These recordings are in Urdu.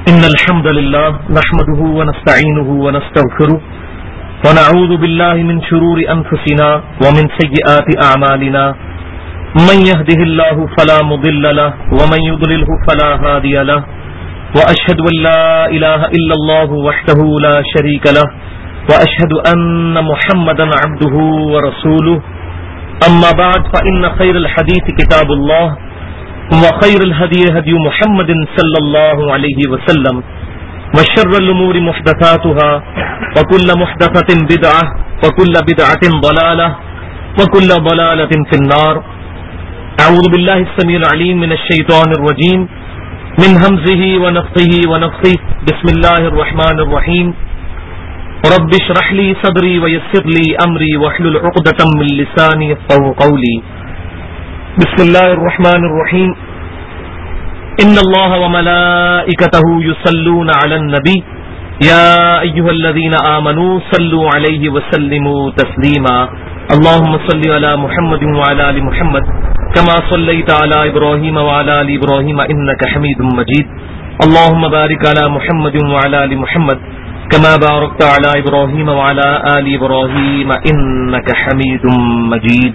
إن الحمد لله نحمده ونستعينه ونستغفره ونعوذ بالله من شرور أنفسنا ومن سيئات أعمالنا من يهده الله فلا مضل له ومن يضلله فلا هادي له وأشهد أن لا إله إلا الله وحده لا شريك له وأشهد أن محمدا عبده ورسوله أما بعد فإن خير الحديث كتاب الله وخير الهدي هدي محمد صلى الله عليه وسلم وشر الأمور محدثاتها وكل محدثة بدعة وكل بدعة ضلالة وكل ضلالة في النار. أعوذ بالله السميع العليم من الشيطان الرجيم من همزه ونفخه ونفخه. بسم الله الرحمن الرحيم. رب اشرح لي صدري ويسر لي أمري واحلل عقدة من لساني يفقهوا قولي. بسم الله الرحمن الرحيم. إن الله وملائكته يصلون على النبي يا أيها الذين آمنوا صلوا عليه وسلموا تسليما. اللهم صل على محمد وعلى آل محمد كما صليت على إبراهيم وعلى آل إبراهيم إنك حميد مجيد. اللهم بارك على محمد وعلى آل محمد كما باركت على إبراهيم وعلى آل إبراهيم إنك حميد مجيد.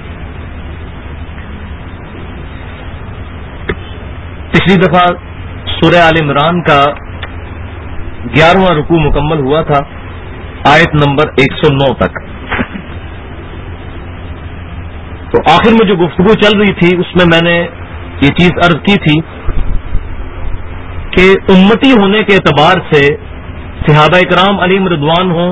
پچھلی دفعہ سورہ آل عمران کا 11واں رکوع مکمل ہوا تھا آیت نمبر 109 تک. تو آخر میں جو گفتگو چل رہی تھی اس میں نے یہ چیز عرض کی تھی کہ امتی ہونے کے اعتبار سے صحابہ کرام علیہم رضوان ہوں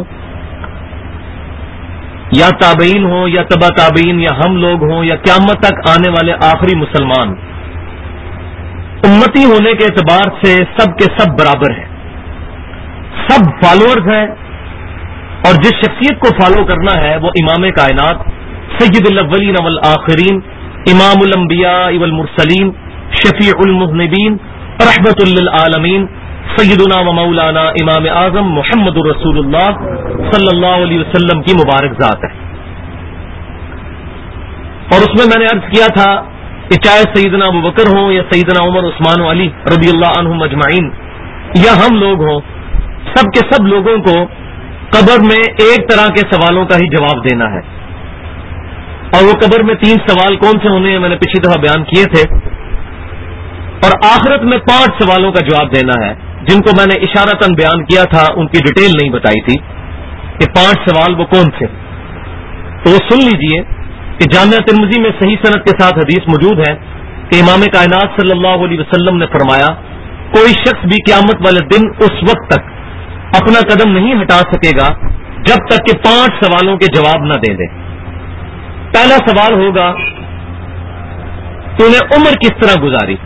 یا تابعین ہوں یا تبع تابعین یا ہم لوگ ہوں یا قیامت تک آنے والے آخری مسلمان، امتی ہونے کے اعتبار سے سب کے سب برابر ہیں، سب فالوورز ہیں، اور جس شخصیت کو فالو کرنا ہے وہ امام کائنات سید الاولین والآخرین امام الانبیاء والمرسلین شفیع المذنبین رحمت للعالمین سیدنا و مولانا امام اعظم محمد رسول اللہ صلی اللہ علیہ وسلم کی مبارک ذات ہے. اور اس میں نے عرض کیا تھا کہ چاہے سیدنا ابوبکر ہوں یا سیدنا عمر عثمان و علی رضی اللہ عنہم اجمعین یا ہم لوگ ہوں، سب کے سب لوگوں کو قبر میں ایک طرح کے سوالوں کا ہی جواب دینا ہے. اور وہ قبر میں 3 سوال کون سے ہونے ہیں میں نے پچھلی دفعہ بیان کیے تھے. اور آخرت میں 5 سوالوں کا جواب دینا ہے جن کو میں نے اشارتاً بیان کیا تھا، ان کی ڈیٹیل نہیں بتائی تھی کہ 5 سوال وہ کون سے. تو وہ سن لیجئے کہ جامعہ ترمذی میں صحیح سند کے ساتھ حدیث موجود ہے کہ امام کائنات صلی اللہ علیہ وسلم نے فرمایا کوئی شخص بھی قیامت والے دن اس وقت تک اپنا قدم نہیں ہٹا سکے گا جب تک کہ 5 سوالوں کے جواب نہ دے دے. پہلا سوال ہوگا تو نے عمر کس طرح گزاری.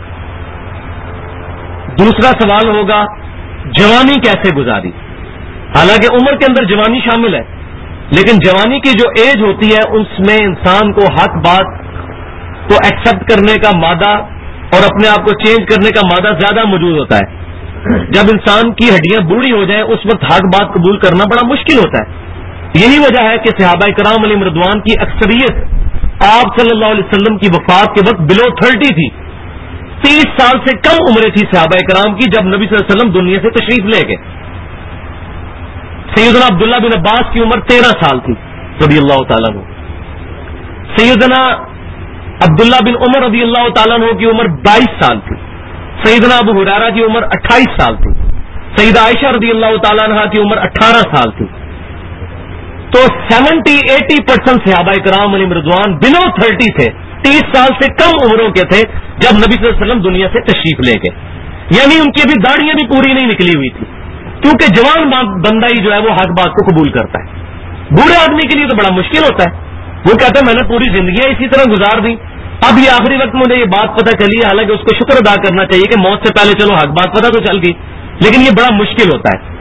دوسرا سوال ہوگا جوانی کیسے گزاری. حالانکہ عمر کے اندر جوانی شامل ہے، لیکن جوانی کی جو ایج ہوتی ہے اس میں انسان کو حق بات کو ایکسپٹ کرنے کا مادہ اور اپنے آپ کو چینج کرنے کا مادہ زیادہ موجود ہوتا ہے. جب انسان کی ہڈیاں بوڑھی ہو جائیں اس وقت حق بات قبول کرنا بڑا مشکل ہوتا ہے. یہی وجہ ہے کہ صحابہ کرام علیہم رضوان کی اکثریت آپ صلی اللہ علیہ وسلم کی وفات کے وقت بلو 30 تھی. 30 سال سے کم عمریں تھی صحابہ کرام کی جب نبی صلی اللہ علیہ وسلم دنیا سے تشریف لے گئے. سیدنا عبداللہ بن عباس کی عمر 13 سال تھی رضی اللہ تعالیٰ عنہ. سیدنا عبداللہ بن عمر رضی اللہ تعالیٰ عنہ کی عمر 22 سال تھی. سیدنا ابو ہریرہ کی عمر 28 سال تھی. سیدہ عائشہ رضی اللہ تعالیٰ عنہ کی عمر 18 سال تھی. تو 70-80% صحابہ کرام علیہم رضوان بلو 30 تھے، 30 سال سے کم عمروں کے تھے جب نبی صلی اللہ علیہ وسلم دنیا سے تشریف لے گئے. یعنی ان کی ابھی داڑیاں بھی پوری نہیں نکلی ہوئی تھی، کیونکہ جوان بندہ ہی جو ہے وہ حق بات کو قبول کرتا ہے. بوڑھے آدمی کے لیے تو بڑا مشکل ہوتا ہے، وہ کہتا ہے میں نے پوری زندگیاں اسی طرح گزار دی، اب یہ آخری وقت مجھے یہ بات پتہ چلی. حالانکہ اس کو شکر ادا کرنا چاہیے کہ موت سے پہلے چلو حق بات پتہ تو چل گئی، لیکن یہ بڑا مشکل ہوتا ہے.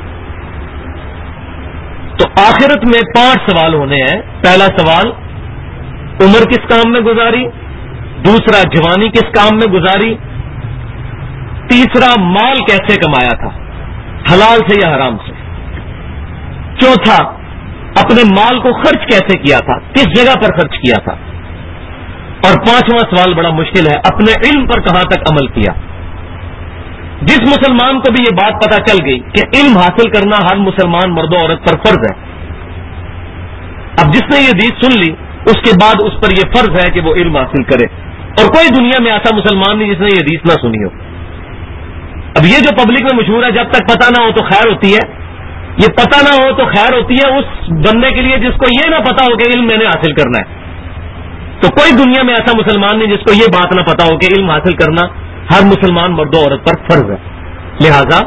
تو آخرت میں 5 سوال ہونے ہیں. پہلا سوال عمر کس کام میں گزاری، دوسرا جوانی کس کام میں گزاری، تیسرا مال کیسے کمایا تھا، حلال سے یا حرام سے، چوتھا اپنے مال کو خرچ کیسے کیا تھا، کس جگہ پر خرچ کیا تھا، اور 5واں سوال بڑا مشکل ہے، اپنے علم پر کہاں تک عمل کیا. جس مسلمان کو بھی یہ بات پتہ چل گئی کہ علم حاصل کرنا ہر مسلمان مرد و عورت پر فرض ہے، اب جس نے یہ حدیث سن لی اس کے بعد اس پر یہ فرض ہے کہ وہ علم حاصل کرے، اور کوئی دنیا میں ایسا مسلمان نہیں جس نے یہ حدیث نہ سنی ہو۔ اب یہ جو پبلک میں مشہور ہے جب تک پتہ نہ ہو تو خیر ہوتی ہے، یہ پتہ نہ ہو تو خیر ہوتی ہے اس بندے کے لیے جس کو یہ نہ پتا ہو کہ علم میں نے حاصل کرنا ہے۔ تو کوئی دنیا میں ایسا مسلمان نہیں جس کو یہ بات نہ پتا ہو کہ علم حاصل کرنا ہر مسلمان مرد و عورت پر فرض ہے۔ لہذا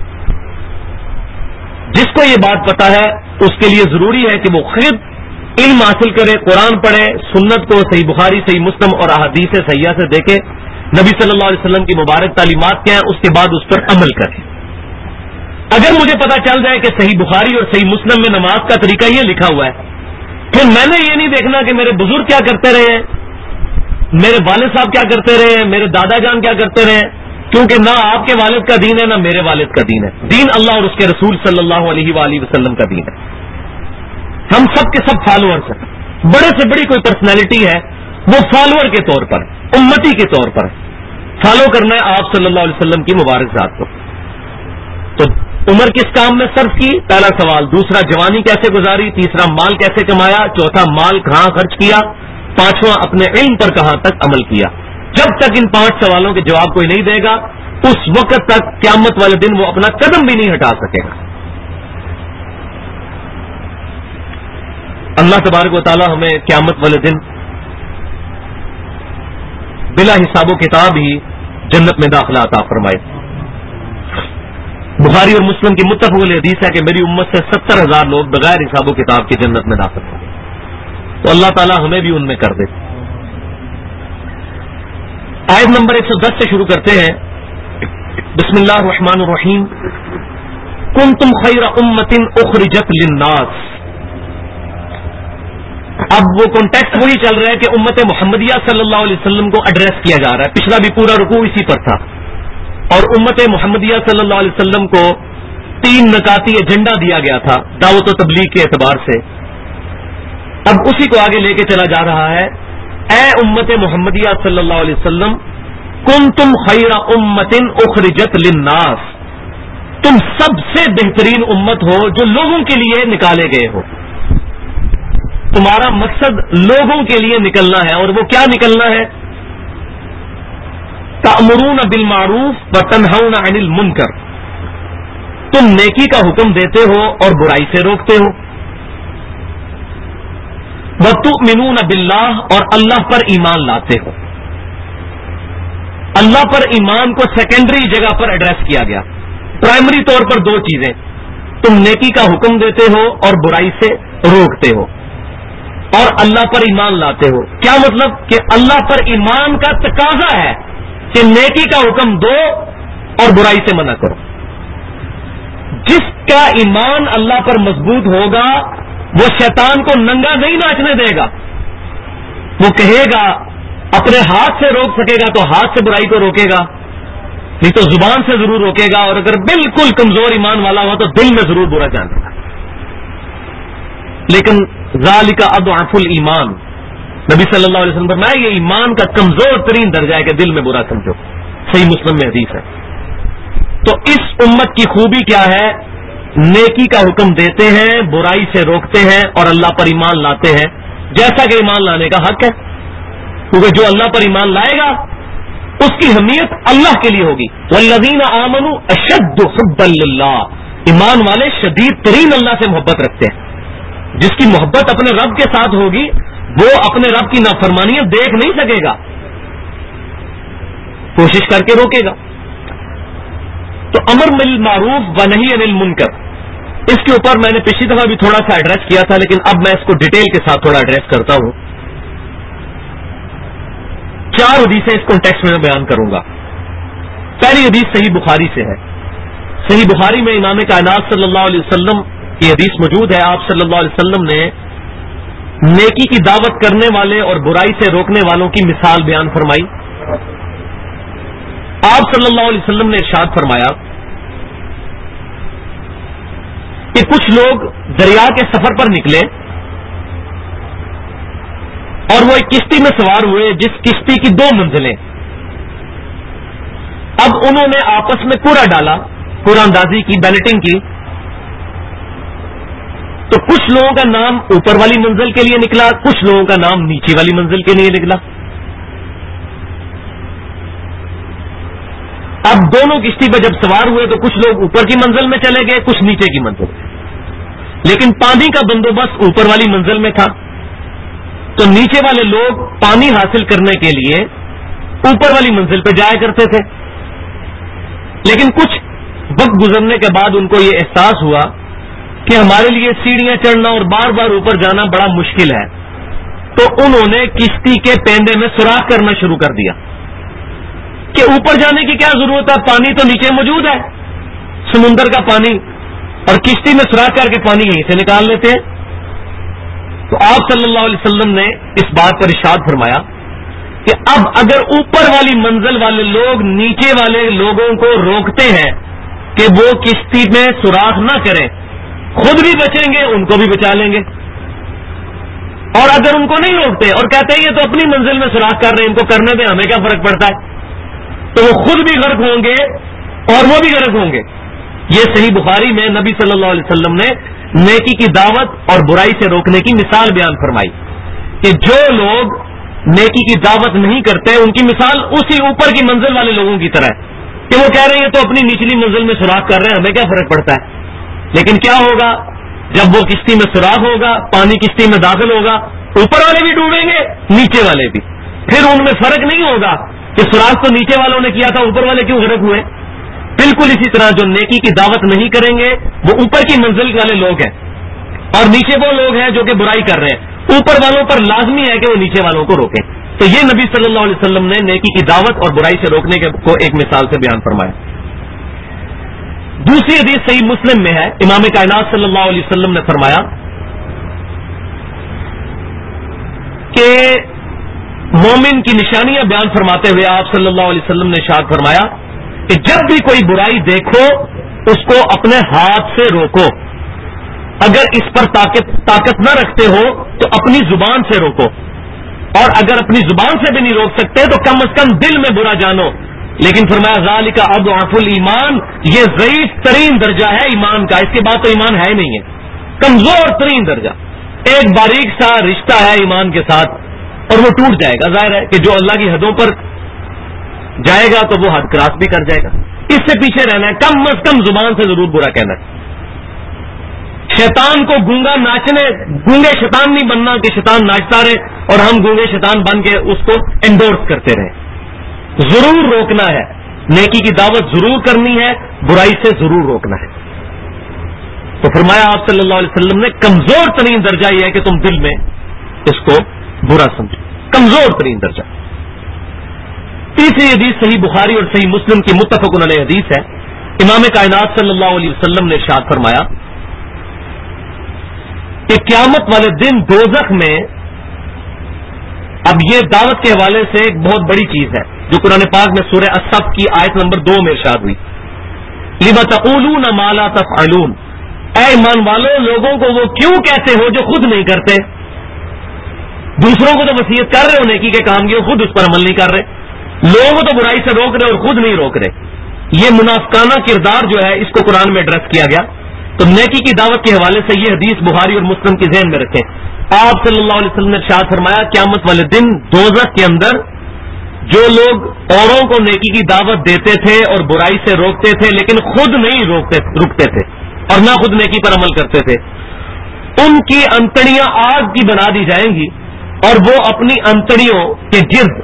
جس کو یہ بات پتا ہے اس کے لیے ضروری ہے کہ وہ خود علم حاصل کرے، قرآن پڑھے، سنت کو صحیح بخاری، صحیح مسلم اور احادیث صحیحہ سے دیکھے، نبی صلی اللہ علیہ وسلم کی مبارک تعلیمات کیا ہیں، اس کے بعد اس پر عمل کرے۔ اگر مجھے پتا چل جائے کہ صحیح بخاری اور صحیح مسلم میں نماز کا طریقہ یہ لکھا ہوا ہے، پھر میں نے یہ نہیں دیکھنا کہ میرے بزرگ کیا کرتے رہے ہیں، میرے والد صاحب کیا کرتے رہے ہیں، میرے دادا جان کیا کرتے رہے ہیں، کیونکہ نہ آپ کے والد کا دین ہے نہ میرے والد کا دین ہے، دین اللہ اور اس کے رسول صلی اللہ علیہ وآلہ وسلم کا دین ہے۔ ہم سب کے سب فالوورز ہیں، بڑے سے بڑی کوئی پرسنالٹی ہے وہ فالوور کے طور پر، امتی کے طور پر فالو کرنا ہے آپ صلی اللہ علیہ وسلم کی مبارک ذات کو۔ تو عمر کس کام میں صرف کی؟ پہلا سوال۔ دوسرا جوانی کیسے گزاری؟ تیسرا مال کیسے کمایا؟ چوتھا مال کہاں خرچ کیا؟ پانچواں اپنے علم پر کہاں تک عمل کیا؟ جب تک ان 5 سوالوں کے جواب کوئی نہیں دے گا اس وقت تک قیامت والے دن وہ اپنا قدم بھی نہیں ہٹا سکے گا۔ اللہ تبارک و تعالی ہمیں قیامت والے دن بلا حساب و کتاب ہی جنت میں داخلہ عطا فرمائے۔ بخاری اور مسلم کی متفق علیہ حدیث ہے کہ میری امت سے 70,000 لوگ بغیر حساب و کتاب کے جنت میں داخل ہوں، تو اللہ تعالی ہمیں بھی ان میں کر دے۔ آیت نمبر 110 سے شروع کرتے ہیں۔ بسم اللہ الرحمن الرحیم۔ کنتم خیر امۃ اخرجت للناس۔ اب وہ کانٹیکسٹ وہی چل رہا ہے کہ امت محمدیہ صلی اللہ علیہ وسلم کو ایڈریس کیا جا رہا ہے، پچھلا بھی پورا رکوع اسی پر تھا، اور امت محمدیہ صلی اللہ علیہ وسلم کو 3 نکاتی ایجنڈا دیا گیا تھا دعوت و تبلیغ کے اعتبار سے۔ اب اسی کو آگے لے کے چلا جا رہا ہے۔ اے امت محمدیہ صلی اللہ علیہ وسلم، کنتم خیر امۃ اخرجت للناس، تم سب سے بہترین امت ہو جو لوگوں کے لیے نکالے گئے ہو۔ تمہارا مقصد لوگوں کے لیے نکلنا ہے، اور وہ کیا نکلنا ہے؟ تأمرون بالمعروف وتنہون عن المنکر، تم نیکی کا حکم دیتے ہو اور برائی سے روکتے ہو۔ وتؤمنون باللہ، اور اللہ پر ایمان لاتے ہو۔ اللہ پر ایمان کو سیکنڈری جگہ پر ایڈریس کیا گیا، پرائمری طور پر 2 چیزیں، تم نیکی کا حکم دیتے ہو اور برائی سے روکتے ہو، اور اللہ پر ایمان لاتے ہو۔ کیا مطلب؟ کہ اللہ پر ایمان کا تقاضا ہے کہ نیکی کا حکم دو اور برائی سے منع کرو۔ جس کا ایمان اللہ پر مضبوط ہوگا وہ شیطان کو ننگا نہیں ناچنے دے گا، وہ کہے گا اپنے ہاتھ سے روک سکے گا تو ہاتھ سے برائی کو روکے گا، نہیں تو زبان سے ضرور روکے گا، اور اگر بالکل کمزور ایمان والا ہوا تو دل میں ضرور برا جانے گا۔ لیکن ذالک اضعف الایمان، نبی صلی اللہ علیہ وسلم فرمایا یہ ایمان کا کمزور ترین درجہ ہے کہ دل میں برا سمجھو، صحیح مسلم میں حدیث ہے۔ تو اس امت کی خوبی کیا ہے؟ نیکی کا حکم دیتے ہیں، برائی سے روکتے ہیں، اور اللہ پر ایمان لاتے ہیں، جیسا کہ ایمان لانے کا حق ہے، کیونکہ جو اللہ پر ایمان لائے گا اس کی اہمیت اللہ کے لیے ہوگی۔ والذین آمنوا اشد حبا للہ، ایمان والے شدید ترین اللہ سے محبت رکھتے ہیں۔ جس کی محبت اپنے رب کے ساتھ ہوگی وہ اپنے رب کی نافرمانیاں دیکھ نہیں سکے گا، کوشش کر کے روکے گا۔ تو امر بالمعروف و نہی عن المنکر، اس کے اوپر میں نے پچھلی دفعہ بھی تھوڑا سا ایڈریس کیا تھا، لیکن اب میں اس کو ڈیٹیل کے ساتھ تھوڑا ایڈریس کرتا ہوں۔ 4 حدیثیں اس کانٹیکسٹ میں بیان کروں گا۔ پہلی حدیث صحیح بخاری سے ہے۔ صحیح بخاری میں امام کائنات صلی اللہ علیہ وسلم کی حدیث موجود ہے۔ آپ صلی اللہ علیہ وسلم نے نیکی کی دعوت کرنے والے اور برائی سے روکنے والوں کی مثال بیان فرمائی۔ آپ صلی اللہ علیہ وسلم نے ارشاد فرمایا کہ کچھ لوگ دریا کے سفر پر نکلے اور وہ ایک کشتی میں سوار ہوئے جس کشتی کی 2 منزلیں۔ اب انہوں نے آپس میں کوڑا ڈالا، کوڑا اندازی کی، بیلٹنگ کی، تو کچھ لوگوں کا نام اوپر والی منزل کے لیے نکلا، کچھ لوگوں کا نام نیچے والی منزل کے لیے نکلا۔ اب دونوں کشتی پہ جب سوار ہوئے تو کچھ لوگ اوپر کی منزل میں چلے گئے، کچھ نیچے کی منزل میں، لیکن پانی کا بندوبست اوپر والی منزل میں تھا، تو نیچے والے لوگ پانی حاصل کرنے کے لیے اوپر والی منزل پہ جایا کرتے تھے۔ لیکن کچھ وقت گزرنے کے بعد ان کو یہ احساس ہوا کہ ہمارے لیے سیڑھیاں چڑھنا اور بار بار اوپر جانا بڑا مشکل ہے، تو انہوں نے کشتی کے پینڈے میں سوراخ کرنا شروع کر دیا کہ اوپر جانے کی کیا ضرورت ہے، پانی تو نیچے موجود ہے، سمندر کا پانی، اور کشتی میں سوراخ کر کے پانی یہیں سے نکال لیتے ہیں۔ تو آپ صلی اللہ علیہ وسلم نے اس بات پر ارشاد فرمایا کہ اب اگر اوپر والی منزل والے لوگ نیچے والے لوگوں کو روکتے ہیں کہ وہ کشتی میں سوراخ نہ کریں، خود بھی بچیں گے، ان کو بھی بچا لیں گے، اور اگر ان کو نہیں روکتے اور کہتے ہیں یہ تو اپنی منزل میں سوراخ کر رہے ہیں، ان کو کرنے دیں، ہمیں کیا فرق پڑتا ہے، تو وہ خود بھی غرق ہوں گے اور وہ بھی غرق ہوں گے۔ یہ صحیح بخاری میں نبی صلی اللہ علیہ وسلم نے نیکی کی دعوت اور برائی سے روکنے کی مثال بیان فرمائی کہ جو لوگ نیکی کی دعوت نہیں کرتے ان کی مثال اسی اوپر کی منزل والے لوگوں کی طرح ہے کہ وہ کہہ رہے ہیں تو اپنی نچلی منزل میں سوراخ کر رہے ہیں، ہمیں کیا فرق پڑتا ہے۔ لیکن کیا ہوگا جب وہ کشتی میں سوراخ ہوگا، پانی کشتی میں داخل ہوگا، اوپر والے بھی ڈوبیں گے، نیچے والے بھی، پھر ان میں فرق نہیں ہوگا کہ سوراخ تو نیچے والوں نے کیا تھا، اوپر والے کیوں غرق ہوئے۔ بالکل اسی طرح جو نیکی کی دعوت نہیں کریں گے وہ اوپر کی منزل والے لوگ ہیں، اور نیچے وہ لوگ ہیں جو کہ برائی کر رہے ہیں، اوپر والوں پر لازمی ہے کہ وہ نیچے والوں کو روکیں۔ تو یہ نبی صلی اللہ علیہ وسلم نے نیکی کی دعوت اور برائی سے روکنے کو ایک مثال سے بیان فرمایا۔ دوسری حدیث صحیح مسلم میں ہے، امام کائنات صلی اللہ علیہ وسلم نے فرمایا کہ مومن کی نشانیاں بیان فرماتے ہوئے آپ صلی اللہ علیہ وسلم نے ارشاد فرمایا کہ جب بھی کوئی برائی دیکھو اس کو اپنے ہاتھ سے روکو، اگر اس پر طاقت نہ رکھتے ہو تو اپنی زبان سے روکو، اور اگر اپنی زبان سے بھی نہیں روک سکتے تو کم از کم دل میں برا جانو۔ لیکن فرمایا ذالک اضعف الایمان، یہ ضعیف ترین درجہ ہے ایمان کا، اس کے بعد تو ایمان ہے ہی نہیں ہے، کمزور ترین درجہ۔ ایک باریک سا رشتہ ہے ایمان کے ساتھ اور وہ ٹوٹ جائے گا، ظاہر ہے کہ جو اللہ کی حدوں پر جائے گا تو وہ حد کراس بھی کر جائے گا، اس سے پیچھے رہنا ہے، کم از کم زبان سے ضرور برا کہنا ہے۔ شیطان کو گونگا ناچنے، گونگے شیطان نہیں بننا کہ شیطان ناچتا رہے اور ہم گونگے شیطان بن کے اس کو انڈورس کرتے رہیں، ضرور روکنا ہے، نیکی کی دعوت ضرور کرنی ہے، برائی سے ضرور روکنا ہے۔ تو فرمایا آپ صلی اللہ علیہ وسلم نے کمزور ترین درجہ یہ ہے کہ تم دل میں اس کو برا سمجھو، کمزور ترین درجہ۔ تیسری حدیث صحیح بخاری اور صحیح مسلم کی متفق علیہ حدیث ہے، امام کائنات صلی اللہ علیہ وسلم نے ارشاد فرمایا کہ قیامت والے دن دوزخ میں، اب یہ دعوت کے حوالے سے ایک بہت بڑی چیز ہے جو قرآن پاک میں سورہ الصف کی آیت نمبر 2 میں ارشاد ہوئی، لِمَ تَقُولُونَ مَا لَا تَفْعَلُونَ، اے ایمان والو لوگوں کو وہ کیوں کہتے ہو جو خود نہیں کرتے، دوسروں کو تو وصیت کر رہے ہو نیکی کے کام کی، خود اس پر عمل نہیں کر رہے، لوگوں کو تو برائی سے روک رہے اور خود نہیں روک رہے۔ یہ منافقانہ کردار جو ہے اس کو قرآن میں ایڈریس کیا گیا۔ تو نیکی کی دعوت کے حوالے سے یہ حدیث بخاری اور مسلم کی ذہن میں رکھیں، آپ صلی اللہ علیہ وسلم نے ارشاد فرمایا قیامت والے دن دوزخ کے اندر جو لوگ اوروں کو نیکی کی دعوت دیتے تھے اور برائی سے روکتے تھے لیکن خود نہیں رکتے تھے اور نہ خود نیکی پر عمل کرتے تھے، ان کی انتڑیاں آگ کی بنا دی جائیں گی اور وہ اپنی انتڑیوں کے گرد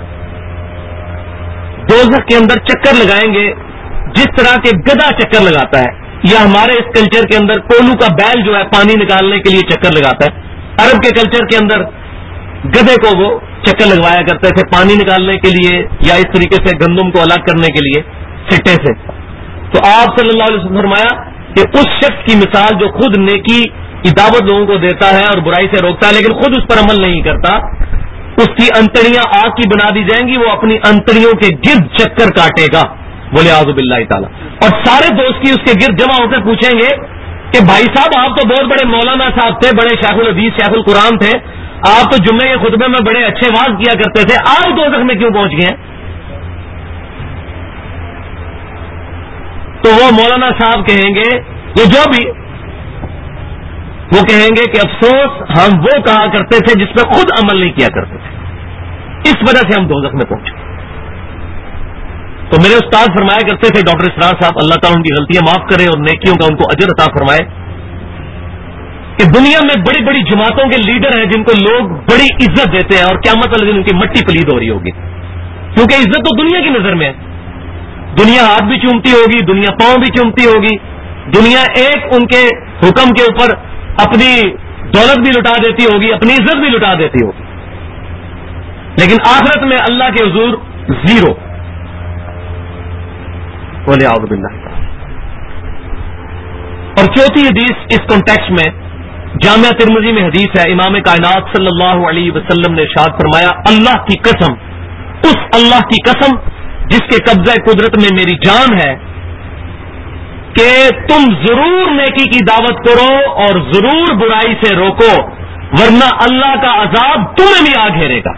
دوزخ کے اندر چکر لگائیں گے جس طرح کے گدھا چکر لگاتا ہے، یا ہمارے اس کلچر کے اندر کولو کا بیل جو ہے پانی نکالنے کے لیے چکر لگاتا ہے، عرب کے کلچر کے اندر گدھے کو وہ چکر لگوایا کرتے تھے پانی نکالنے کے لیے یا اس طریقے سے گندم کو الگ کرنے کے لیے سٹے سے۔ تو آپ صلی اللہ علیہ وسلم فرمایا کہ اس شخص کی مثال جو خود نیکی کی دعوت لوگوں کو دیتا ہے اور برائی سے روکتا ہے لیکن خود اس پر عمل نہیں کرتا، اس کی انتڑیاں آگ کی بنا دی جائیں گی، وہ اپنی انتڑیوں کے گرد چکر کاٹے گا، بولے اعوذ باللہ تعالیٰ، اور سارے دوست کی اس کے گرد جمع ہو کر پوچھیں گے کہ بھائی صاحب آپ تو بہت بڑے مولانا صاحب تھے، بڑے شیخ الحدیث شیخ القرآن تھے، آپ تو جمعے کے خطبے میں بڑے اچھے واز کیا کرتے تھے، آج دوزخ میں کیوں پہنچ گئے ہیں؟ تو وہ مولانا صاحب کہیں گے، یہ جو بھی وہ کہیں گے کہ افسوس ہم وہ کہا کرتے تھے جس پہ خود عمل نہیں کیا کرتے تھے، اس وجہ سے ہم دوزخ میں پہنچے۔ تو میرے استاد فرمایا کرتے تھے ڈاکٹر اسرار صاحب، اللہ تعالیٰ ان کی غلطیاں معاف کرے اور نیکیوں کا ان کو اجر عطا فرمائے، کہ دنیا میں بڑی بڑی جماعتوں کے لیڈر ہیں جن کو لوگ بڑی عزت دیتے ہیں، اور قیامت والے دن ان کی مٹی پلید ہو رہی ہوگی، کیونکہ عزت تو دنیا کی نظر میں ہے، دنیا ہاتھ بھی چومتی ہوگی، دنیا پاؤں بھی چومتی ہوگی، دنیا ایک ان کے حکم کے اوپر اپنی دولت بھی لٹا دیتی ہوگی، اپنی عزت بھی لٹا دیتی ہوگی، لیکن آخرت میں اللہ کے حضور زیرو۔ بولے اعوذ باللہ۔ اور چوتھی حدیث اس کانٹیکسٹ میں جامعہ ترمذی میں حدیث ہے، امام کائنات صلی اللہ علیہ وسلم نے ارشاد فرمایا، اللہ کی قسم، اس اللہ کی قسم جس کے قبضہ قدرت میں میری جان ہے، کہ تم ضرور نیکی کی دعوت کرو اور ضرور برائی سے روکو، ورنہ اللہ کا عذاب تمہیں بھی آ گھیرے گا،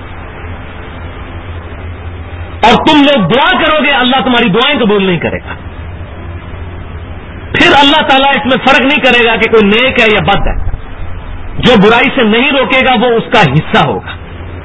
اور تم لوگ دعا کرو گے اللہ تمہاری دعائیں قبول نہیں کرے گا، پھر اللہ تعالیٰ اس میں فرق نہیں کرے گا کہ کوئی نیک ہے یا بد ہے، جو برائی سے نہیں روکے گا وہ اس کا حصہ ہوگا۔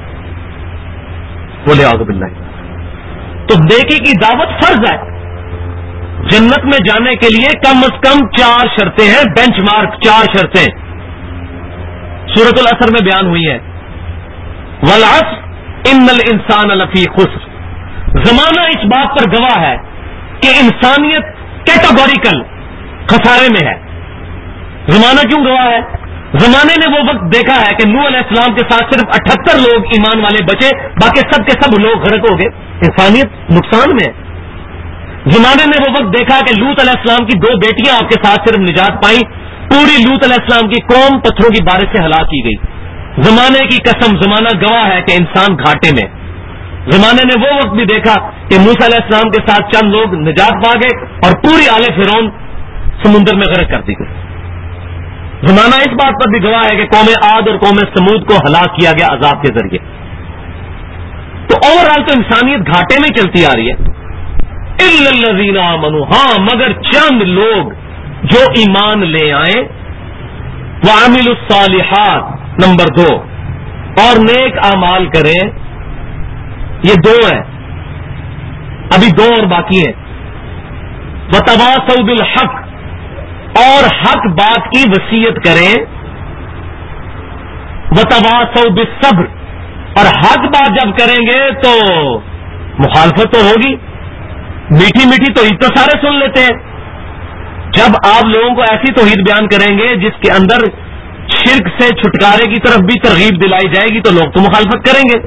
بولے اعوذ باللہ۔ تو نیکی کی دعوت فرض ہے، جنت میں جانے کے لیے کم از کم 4 شرطیں ہیں، بینچ مارک 4 شرطیں سورۃ العصر میں بیان ہوئی ہیں، والعصر ان الانسان لفی خسر۔ زمانہ اس بات پر گواہ ہے کہ انسانیت کیٹاگوریکل خسارے میں ہے۔ زمانہ کیوں گواہ ہے؟ زمانے نے وہ وقت دیکھا ہے کہ نوح علیہ السلام کے ساتھ صرف 78 لوگ ایمان والے بچے، باقی سب کے سب لوگ غرق ہو گئے، انسانیت نقصان میں ہے۔ زمانے نے وہ وقت دیکھا کہ لوط علیہ السلام کی 2 بیٹیاں آپ کے ساتھ صرف نجات پائیں، پوری لوط علیہ السلام کی قوم پتھروں کی بارش سے ہلاک کی گئی۔ زمانے کی قسم، زمانہ گواہ ہے کہ انسان گھاٹے میں۔ زمانے نے وہ وقت بھی دیکھا کہ موسیٰ علیہ السلام کے ساتھ چند لوگ نجات پا گئے اور پوری آل فرعون سمندر میں غرق کر دی گئی۔ زمانہ اس بات پر بھی گواہ ہے کہ قوم عاد اور قوم سمود کو ہلاک کیا گیا عذاب کے ذریعے۔ تو اوور آل تو انسانیت گھاٹے میں چلتی آ رہی ہے، الا الذین آمنوا، ہاں مگر چند لوگ جو ایمان لے آئیں، وعملوا الصالحات، نمبر 2، اور نیک اعمال کریں۔ یہ 2 ہیں، ابھی 2 اور باقی ہیں۔ وتواصوا بالحق، اور حق بات کی وصیت کریں۔ وتواصوا بالصبر، اور حق بات جب کریں گے تو مخالفت تو ہوگی، میٹھی میٹھی توحید تو سارے سن لیتے ہیں، جب آپ لوگوں کو ایسی توحید بیان کریں گے جس کے اندر شرک سے چھٹکارے کی طرف بھی ترغیب دلائی جائے گی تو لوگ تو مخالفت کریں گے۔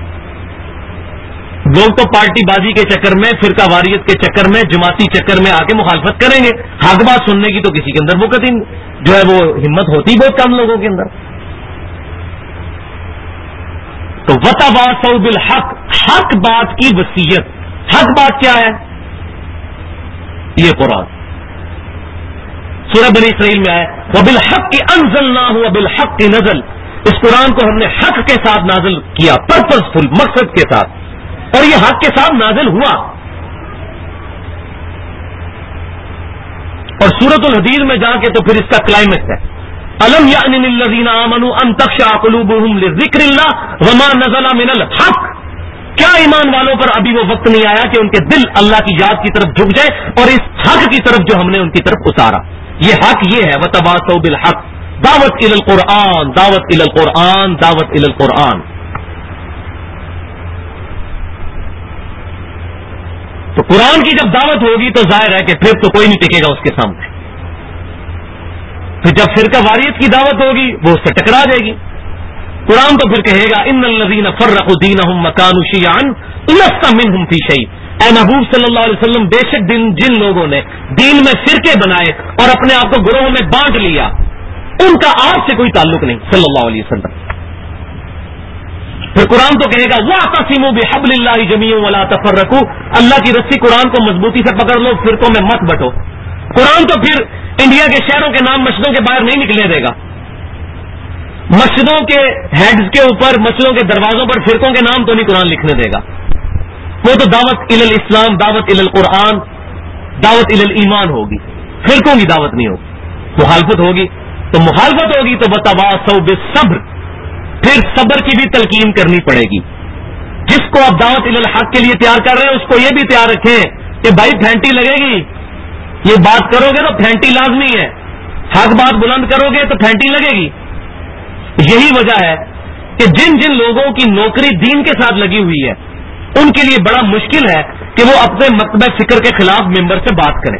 لوگ تو پارٹی بازی کے چکر میں، فرقہ واریت کے چکر میں، جماعتی چکر میں آ کے مخالفت کریں گے، حق بات سننے کی تو کسی کے اندر وقت جو ہے وہ ہمت ہوتی بہت کم لوگوں کے اندر۔ تو وتواصوا بالحق، حق بات کی وصیت۔ حق بات کیا ہے؟ یہ قرآن سورہ بنی اسرائیل میں آیا، وبالحق انزلناہ وبالحق نزل، اس قرآن کو ہم نے حق کے ساتھ نازل کیا، پرپزفل، مقصد کے ساتھ، اور یہ حق کے ساتھ نازل ہوا۔ اور سورۃ الحدید میں جا کے تو پھر اس کا کلائمیکس ہے، الم یأن للذین آمنوا ان تخشع قلوبهم لذکر اللہ وما نزل من الحق، کیا ایمان والوں پر ابھی وہ وقت نہیں آیا کہ ان کے دل اللہ کی یاد کی طرف جھک جائے اور اس حق کی طرف جو ہم نے ان کی طرف اتارا۔ یہ حق یہ ہے، وتواصوا بالحق، دعوت الی القرآن، دعوت الی القرآن، دعوت الی القرآن۔ تو قرآن کی جب دعوت ہوگی تو ظاہر ہے کہ پھر تو کوئی نہیں ٹکے گا اس کے سامنے۔ پھر جب فرقہ واریت کی دعوت ہوگی وہ اس سے ٹکرا جائے گی۔ قرآن تو پھر کہے گا ان الذین فرقوا دینہم وکانوا شیعا لست منہم فی شیء، اے محبوب صلی اللہ علیہ وسلم، بے شک جن لوگوں نے دین میں فرقے بنائے اور اپنے آپ کو گروہوں میں بانٹ لیا، ان کا آپ سے کوئی تعلق نہیں صلی اللہ علیہ وسلم۔ پھر قرآن تو کہے گا وَاعْتَصِمُوا بِحَبْلِ اللَّهِ جَمِيعًا وَلَا تَفَرَّقُوا، اللہ کی رسی قرآن کو مضبوطی سے پکڑ لو، فرقوں میں مت بٹو۔ قرآن تو پھر انڈیا کے شہروں کے نام مسجدوں کے باہر نہیں نکلنے دے گا، مسجدوں کے ہیڈز کے اوپر، مسجدوں کے دروازوں پر فرقوں کے نام تو نہیں قرآن لکھنے دے گا، وہ تو دعوت الی الاسلام، دعوت الی القرآن، دعوت الی الایمان ہوگی، فرقوں کی دعوت نہیں ہوگی. مخالفت ہوگی تو وتواصوا بالصبر، پھر صبر کی بھی تلقین کرنی پڑے گی. جس کو آپ دعوت الی الحق کے لیے تیار کر رہے ہیں اس کو یہ بھی تیار رکھیں کہ بھائی پھینٹی لگے گی، یہ بات کرو گے تو پھینٹی لازمی ہے، حق بات بلند کرو گے تو پھینٹی لگے گی. یہی وجہ ہے کہ جن جن لوگوں کی نوکری دین کے ساتھ لگی ہوئی ہے ان کے لیے بڑا مشکل ہے کہ وہ اپنے مکتبہ فکر کے خلاف ممبر سے بات کریں.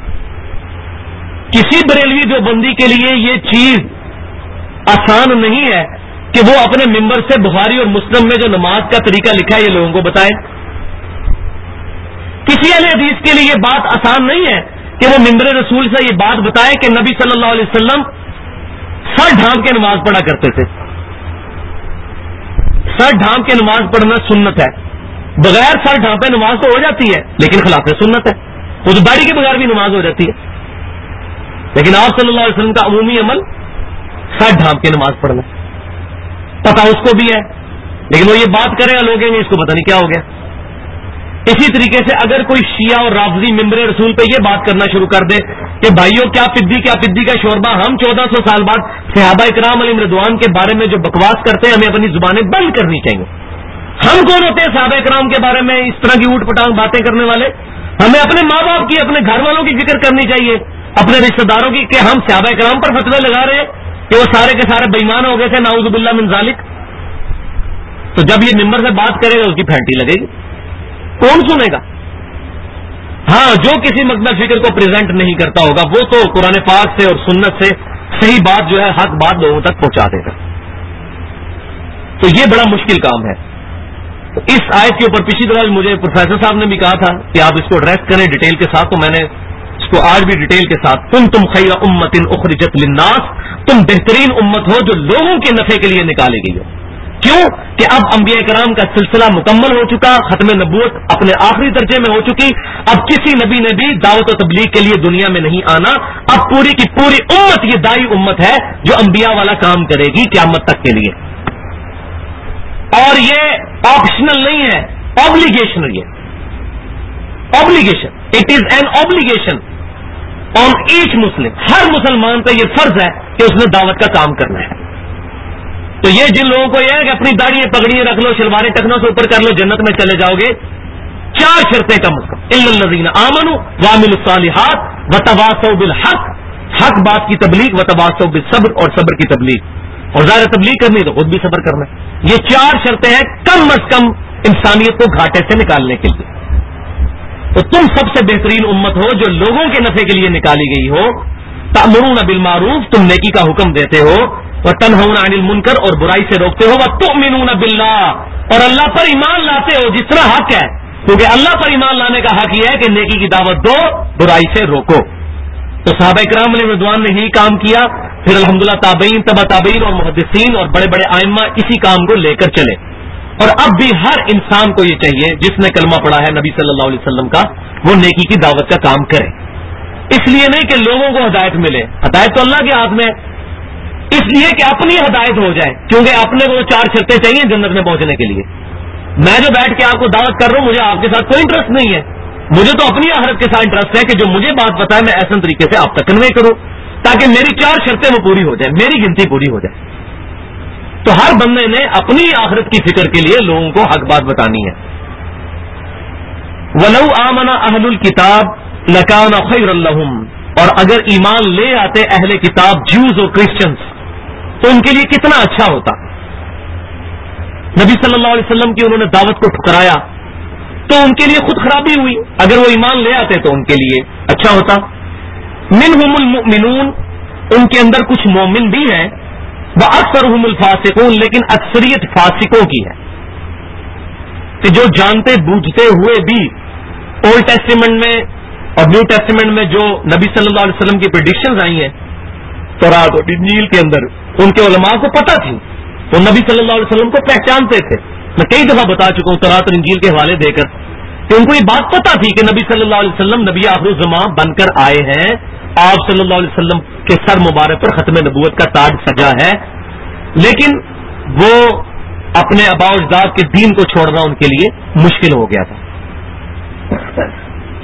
کسی بریلوی دیوبندی کے لیے یہ چیز آسان نہیں ہے کہ وہ اپنے ممبر سے بخاری اور مسلم میں جو نماز کا طریقہ لکھا ہے یہ لوگوں کو بتائے. کسی اہل حدیث کے لیے یہ بات آسان نہیں ہے کہ وہ ممبر رسول سے یہ بات بتائے کہ نبی صلی اللہ علیہ وسلم سر ڈھانپ کے نماز پڑھا کرتے تھے. سر ڈھانپ کے نماز پڑھنا سنت ہے، بغیر سر ڈھانپے نماز تو ہو جاتی ہے لیکن خلاف سنت ہے. وہ تو داڑھی کے بغیر بھی نماز ہو جاتی ہے، لیکن آپ صلی اللہ علیہ وسلم کا عمومی عمل سر ڈھانپ کے نماز پڑھنا. پتا اس کو بھی ہے لیکن وہ یہ بات کرے گا، لوگ اس کو پتہ نہیں کیا ہو گیا. اسی طریقے سے اگر کوئی شیعہ اور رافضی ممبر رسول پہ یہ بات کرنا شروع کر دے کہ بھائیوں کیا پدی کا شوربہ، ہم 1400 سال بعد صحابہ اکرام علیہم رضوان کے بارے میں جو بکواس کرتے ہیں ہمیں اپنی زبانیں بند کرنی چاہیے. ہم کون ہوتے ہیں صحابہ اکرام کے بارے میں اس طرح کی اوٹ پٹانگ باتیں کرنے والے؟ ہمیں اپنے ماں باپ کی، اپنے گھر والوں کی فکر کرنی چاہیے، اپنے رشتہ داروں کی، کہ ہم صحابہ اکرام پر فتوے لگا رہے ہیں کہ وہ سارے کے سارے بےمان ہو گئے تھے، نعوذ باللہ من ذالک. تو جب یہ ممبر سے بات کرے گا اس کی پھینٹی لگے گی، کون سنے گا؟ ہاں، جو کسی مکتبہ فکر کو پریزنٹ نہیں کرتا ہوگا وہ تو قرآن پاک سے اور سنت سے صحیح بات جو ہے، حق بات لوگوں تک پہنچا دے گا. تو یہ بڑا مشکل کام ہے. تو اس آیت کے اوپر پچھلی دفعہ مجھے پروفیسر صاحب نے بھی کہا تھا کہ آپ اس کو ایڈریس کریں ڈیٹیل کے ساتھ، تو میں نے اس کو آج بھی ڈیٹیل کے ساتھ، تم خیر امت اخرجت للناس، تم بہترین امت ہو جو لوگوں کے نفع کے لیے نکالی گئی ہو. کیوں کہ اب انبیاء کرام کا سلسلہ مکمل ہو چکا، ختم نبوت اپنے آخری درجے میں ہو چکی، اب کسی نبی نے بھی دعوت و تبلیغ کے لیے دنیا میں نہیں آنا. اب پوری کی پوری امت یہ دائی امت ہے جو انبیاء والا کام کرے گی قیامت تک کے لیے. اور یہ آپشنل نہیں ہے، obligation. یہ obligation, it is an obligation on each Muslim. ہر مسلمان پہ یہ فرض ہے کہ اس نے دعوت کا کام کرنا ہے. تو یہ جن لوگوں کو یہ ہے کہ اپنی داڑھی پگڑی رکھ لو، شلواریں ٹکنوں سے اوپر کر لو، جنت میں چلے جاؤ گے، 4 شرطیں کم از کم، الا الذین آمنوا وعملوا الصالحات وتواصوا بالحق، حق بات کی تبلیغ، وتواصوا بالصبر، اور صبر کی تبلیغ. اور ظاہر تبلیغ کرنی تو خود بھی صبر کرنا ہے. یہ 4 شرطیں ہیں کم از کم انسانیت کو گھاٹے سے نکالنے کے لیے. تو تم سب سے بہترین امت ہو جو لوگوں کے نفع کے لیے نکالی گئی ہو. تأمرون بالمعروف، تم نیکی کا حکم دیتے ہو، وتنہون عن المنکر، اور برائی سے روکتے ہو، وتؤمنون باللہ، اور اللہ پر ایمان لاتے ہو جس طرح حق ہے، کیونکہ اللہ پر ایمان لانے کا حق یہ ہے کہ نیکی کی دعوت دو، برائی سے روکو. تو صحابہ کرام علیہ رضوان نے یہی کام کیا، پھر الحمدللہ تابعین، تبع تابعین اور محدثین اور بڑے بڑے ائمہ اسی کام کو لے کر چلے. اور اب بھی ہر انسان کو یہ چاہیے جس نے کلمہ پڑھا ہے نبی صلی اللہ علیہ وسلم کا، وہ نیکی کی دعوت کا کام کرے. اس لیے نہیں کہ لوگوں کو ہدایت ملے، ہدایت تو اللہ کے ہاتھ میں، اس لیے کہ اپنی ہدایت ہو جائے، کیونکہ اپنے کو 4 شرطیں چاہیے جنت میں پہنچنے کے لیے. میں جو بیٹھ کے آپ کو دعوت کر رہا ہوں، مجھے آپ کے ساتھ کوئی انٹرسٹ نہیں ہے، مجھے تو اپنی آخرت کے ساتھ انٹرسٹ ہے کہ جو مجھے بات پتا ہے میں ایسے طریقے سے آپ تک کنوے کروں تاکہ میری 4 شرطیں وہ پوری ہو جائیں، میری گنتی پوری ہو جائے. تو ہر بندے نے اپنی آخرت کی فکر کے لیے لوگوں کو حق بات بتانی ہے. وَلَوْ آمَنَ أَهْلُ الْكِتَابِ لَكَانَ خَيْرًا لَهُمْ، اور اگر ایمان لے آتے اہل کتاب جوز اور کرسچنز تو ان کے لیے کتنا اچھا ہوتا. نبی صلی اللہ علیہ وسلم کی انہوں نے دعوت کو ٹھکرایا تو ان کے لیے خود خرابی ہوئی. اگر وہ ایمان لے آتے تو ان کے لیے اچھا ہوتا. منہم المؤمنون، ان کے اندر کچھ مومن بھی ہیں، وَأَكْثَرُهُمُ الْفَاسِقُونَ، لیکن اکثریت فاسقوں کی ہے، کہ جو جانتے بوجھتے ہوئے بھی اولڈ ٹیسٹیمنٹ میں اور نیو ٹیسٹیمنٹ میں جو نبی صلی اللہ علیہ وسلم کی پریڈکشنز آئی ہیں تورات اور انجیل کے اندر، ان کے علماء کو پتہ تھی، وہ نبی صلی اللہ علیہ وسلم کو پہچانتے تھے. میں کئی دفعہ بتا چکا ہوں تورات اور انجیل کے حوالے دے کر کہ ان کو یہ بات پتہ تھی کہ نبی صلی اللہ علیہ وسلم نبی آخر الزمان بن کر آئے ہیں، آپ صلی اللہ علیہ وسلم کے سر مبارک پر ختم نبوت کا تاج سجا ہے، لیکن وہ اپنے آباء و اجداد کے دین کو چھوڑنا ان کے لیے مشکل ہو گیا تھا.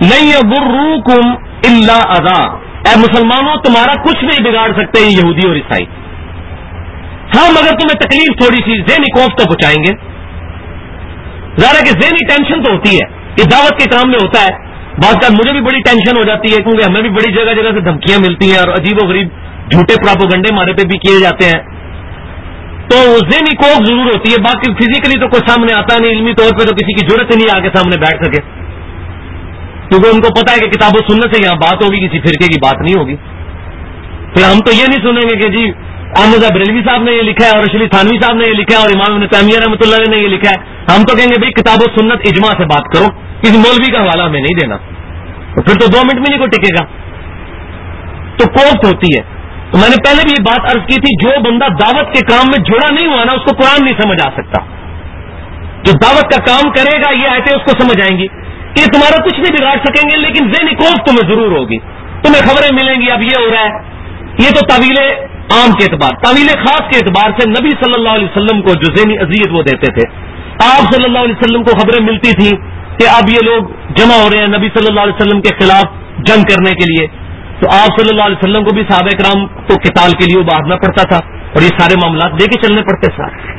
لن یضروکم الا اذی، اے مسلمانوں تمہارا کچھ نہیں بگاڑ سکتے یہ یہودی اور عیسائی، ہاں مگر تمہیں تکلیف تھوڑی سی ذہنی خوف تو پہنچائیں گے. ظاہر ہے کہ ذہنی ٹینشن تو ہوتی ہے، یہ دعوت کے کام میں ہوتا ہے. بعض کا مجھے بھی بڑی ٹینشن ہو جاتی ہے کیونکہ ہمیں بھی بڑی جگہ جگہ سے دھمکیاں ملتی ہیں اور عجیب و غریب جھوٹے پراپوگنڈے ہمارے پہ بھی کیے جاتے ہیں، تو ذہنی کوف ضرور ہوتی ہے. باقی فزیکلی تو کوئی سامنے آتا نہیں، علمی طور پہ تو کسی کی ضرورت ہی نہیں آگے سامنے بیٹھ سکے، کیونکہ ان کو پتا ہے کہ کتاب و سنت سے یہاں بات ہوگی، کسی فرقے کی بات نہیں ہوگی. پھر ہم تو یہ نہیں سنیں گے کہ جی احمد بریلوی صاحب نے یہ لکھا ہے اور رشید تھانوی صاحب نے یہ لکھا ہے اور امام ابن تیمیہ رحمۃ اللہ علیہ نے یہ لکھا ہے. ہم تو کہیں گے بھائی کتاب و سنت اجماع سے بات کرو، کسی مولوی کا حوالہ ہمیں نہیں دینا، تو پھر تو 2 منٹ میں نہیں کوئی ٹکے گا. تو کوفت ہوتی ہے. تو میں نے پہلے بھی یہ بات عرض کی تھی، جو بندہ دعوت کے کام میں جڑا نہیں ہوا نا اس کو قرآن نہیں سمجھ آ سکتا. جو دعوت کا کام کرے گا یہ آیتیں اس کو سمجھ آئیں گی کہ تمہارا کچھ نہیں بگاڑ سکیں گے، لیکن ذہنی کوفت تمہیں ضرور ہوگی، تمہیں خبریں ملیں گی اب یہ ہو رہا ہے. یہ تو تعویل عام کے اعتبار، تعویل خاص کے اعتبار سے نبی صلی اللہ علیہ وسلم کو جو ذہنی اذیت وہ دیتے تھے، آپ صلی اللہ علیہ وسلم کو خبریں ملتی تھیں کہ اب یہ لوگ جمع ہو رہے ہیں نبی صلی اللہ علیہ وسلم کے خلاف جنگ کرنے کے لیے، تو آپ صلی اللہ علیہ وسلم کو بھی صحابہ کرام کو قتال کے لیے ابھارنا پڑتا تھا اور یہ سارے معاملات لے کے چلنے پڑتے سارے.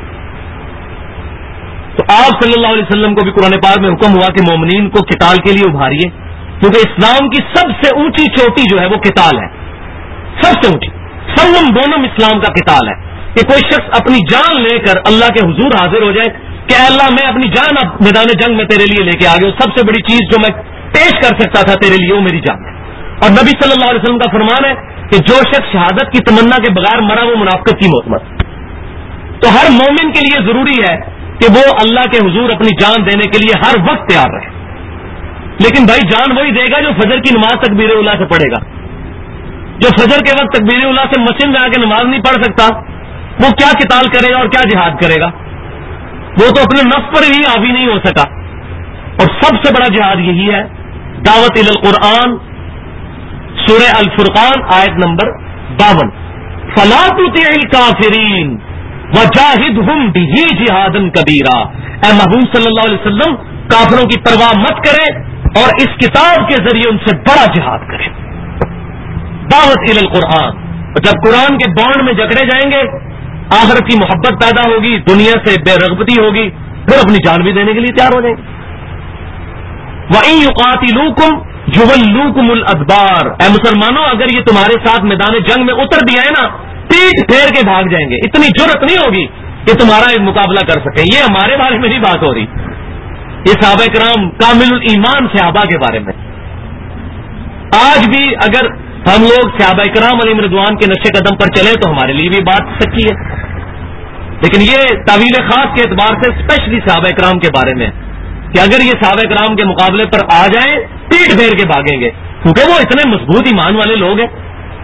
تو آپ صلی اللہ علیہ وسلم کو بھی قرآن پاک میں حکم ہوا کہ مومنین کو قتال کے لیے ابھاریے، کیونکہ اسلام کی سب سے اونچی چوٹی جو ہے وہ قتال ہے، سب سے اونچی سنگم بونم اسلام کا قتال ہے کہ کوئی شخص اپنی جان لے کر اللہ کے حضور حاضر ہو جائے کہ اے اللہ میں اپنی جان اب میدان جنگ میں تیرے لیے لے کے آ گیا، سب سے بڑی چیز جو میں پیش کر سکتا تھا تیرے لیے وہ میری جان ہے. اور نبی صلی اللہ علیہ وسلم کا فرمان ہے کہ جو شخص شہادت کی تمنا کے بغیر مرا وہ منافقت کی موت مر. تو ہر مومن کے لیے ضروری ہے کہ وہ اللہ کے حضور اپنی جان دینے کے لیے ہر وقت تیار رہے. لیکن بھائی جان وہی دے گا جو فجر کی نماز تکبیر اولیٰ سے پڑھے گا. جو فجر کے وقت تکبیر اولیٰ سے مسجد میں آ کے نماز نہیں پڑھ سکتا وہ کیا قتال کرے گا اور کیا جہاد کرے گا؟ وہ تو اپنے نفس پر ہی حاوی نہیں ہو سکا. اور سب سے بڑا جہاد یہی ہے، دعوت الی القرآن، سورہ الفرقان آیت نمبر 52، فلا تطع الکافرین وجاہدہم بہ جہادا کبیرا. اے محبوب صلی اللہ علیہ وسلم کافروں کی پرواہ مت کرے اور اس کتاب کے ذریعے ان سے بڑا جہاد کرے. دعوت الی القرآن. اور جب قرآن کے بانڈ میں جکڑے جائیں گے آخرت کی محبت پیدا ہوگی، دنیا سے بے رغبتی ہوگی، پھر اپنی جان بھی دینے کے لیے تیار ہو جائیں گے. وَإِن يُقَاتِلُوكُمْ يُوَلُّوكُمُ الْأَدْبَارَ. اے مسلمانوں اگر یہ تمہارے ساتھ میدان جنگ میں اتر بھی آئے نا پیٹ پھیر کے بھاگ جائیں گے. اتنی جرأت نہیں ہوگی کہ تمہارا ایک مقابلہ کر سکیں. یہ ہمارے بارے میں نہیں بات ہو رہی، یہ صحابہ کرام کامل الایمان صحابہ کے بارے میں. آج بھی اگر ہم لوگ صحابہ کرام علیہم رضوان کے نقش قدم پر چلیں تو ہمارے لیے بھی بات سچی ہے، لیکن یہ تعویل خاص کے اعتبار سے اسپیشلی صحابہ کرام کے بارے میں کہ اگر یہ صحابہ کرام کے مقابلے پر آ جائیں پیٹ پھیر کے بھاگیں گے کیونکہ وہ اتنے مضبوط ایمان والے لوگ ہیں.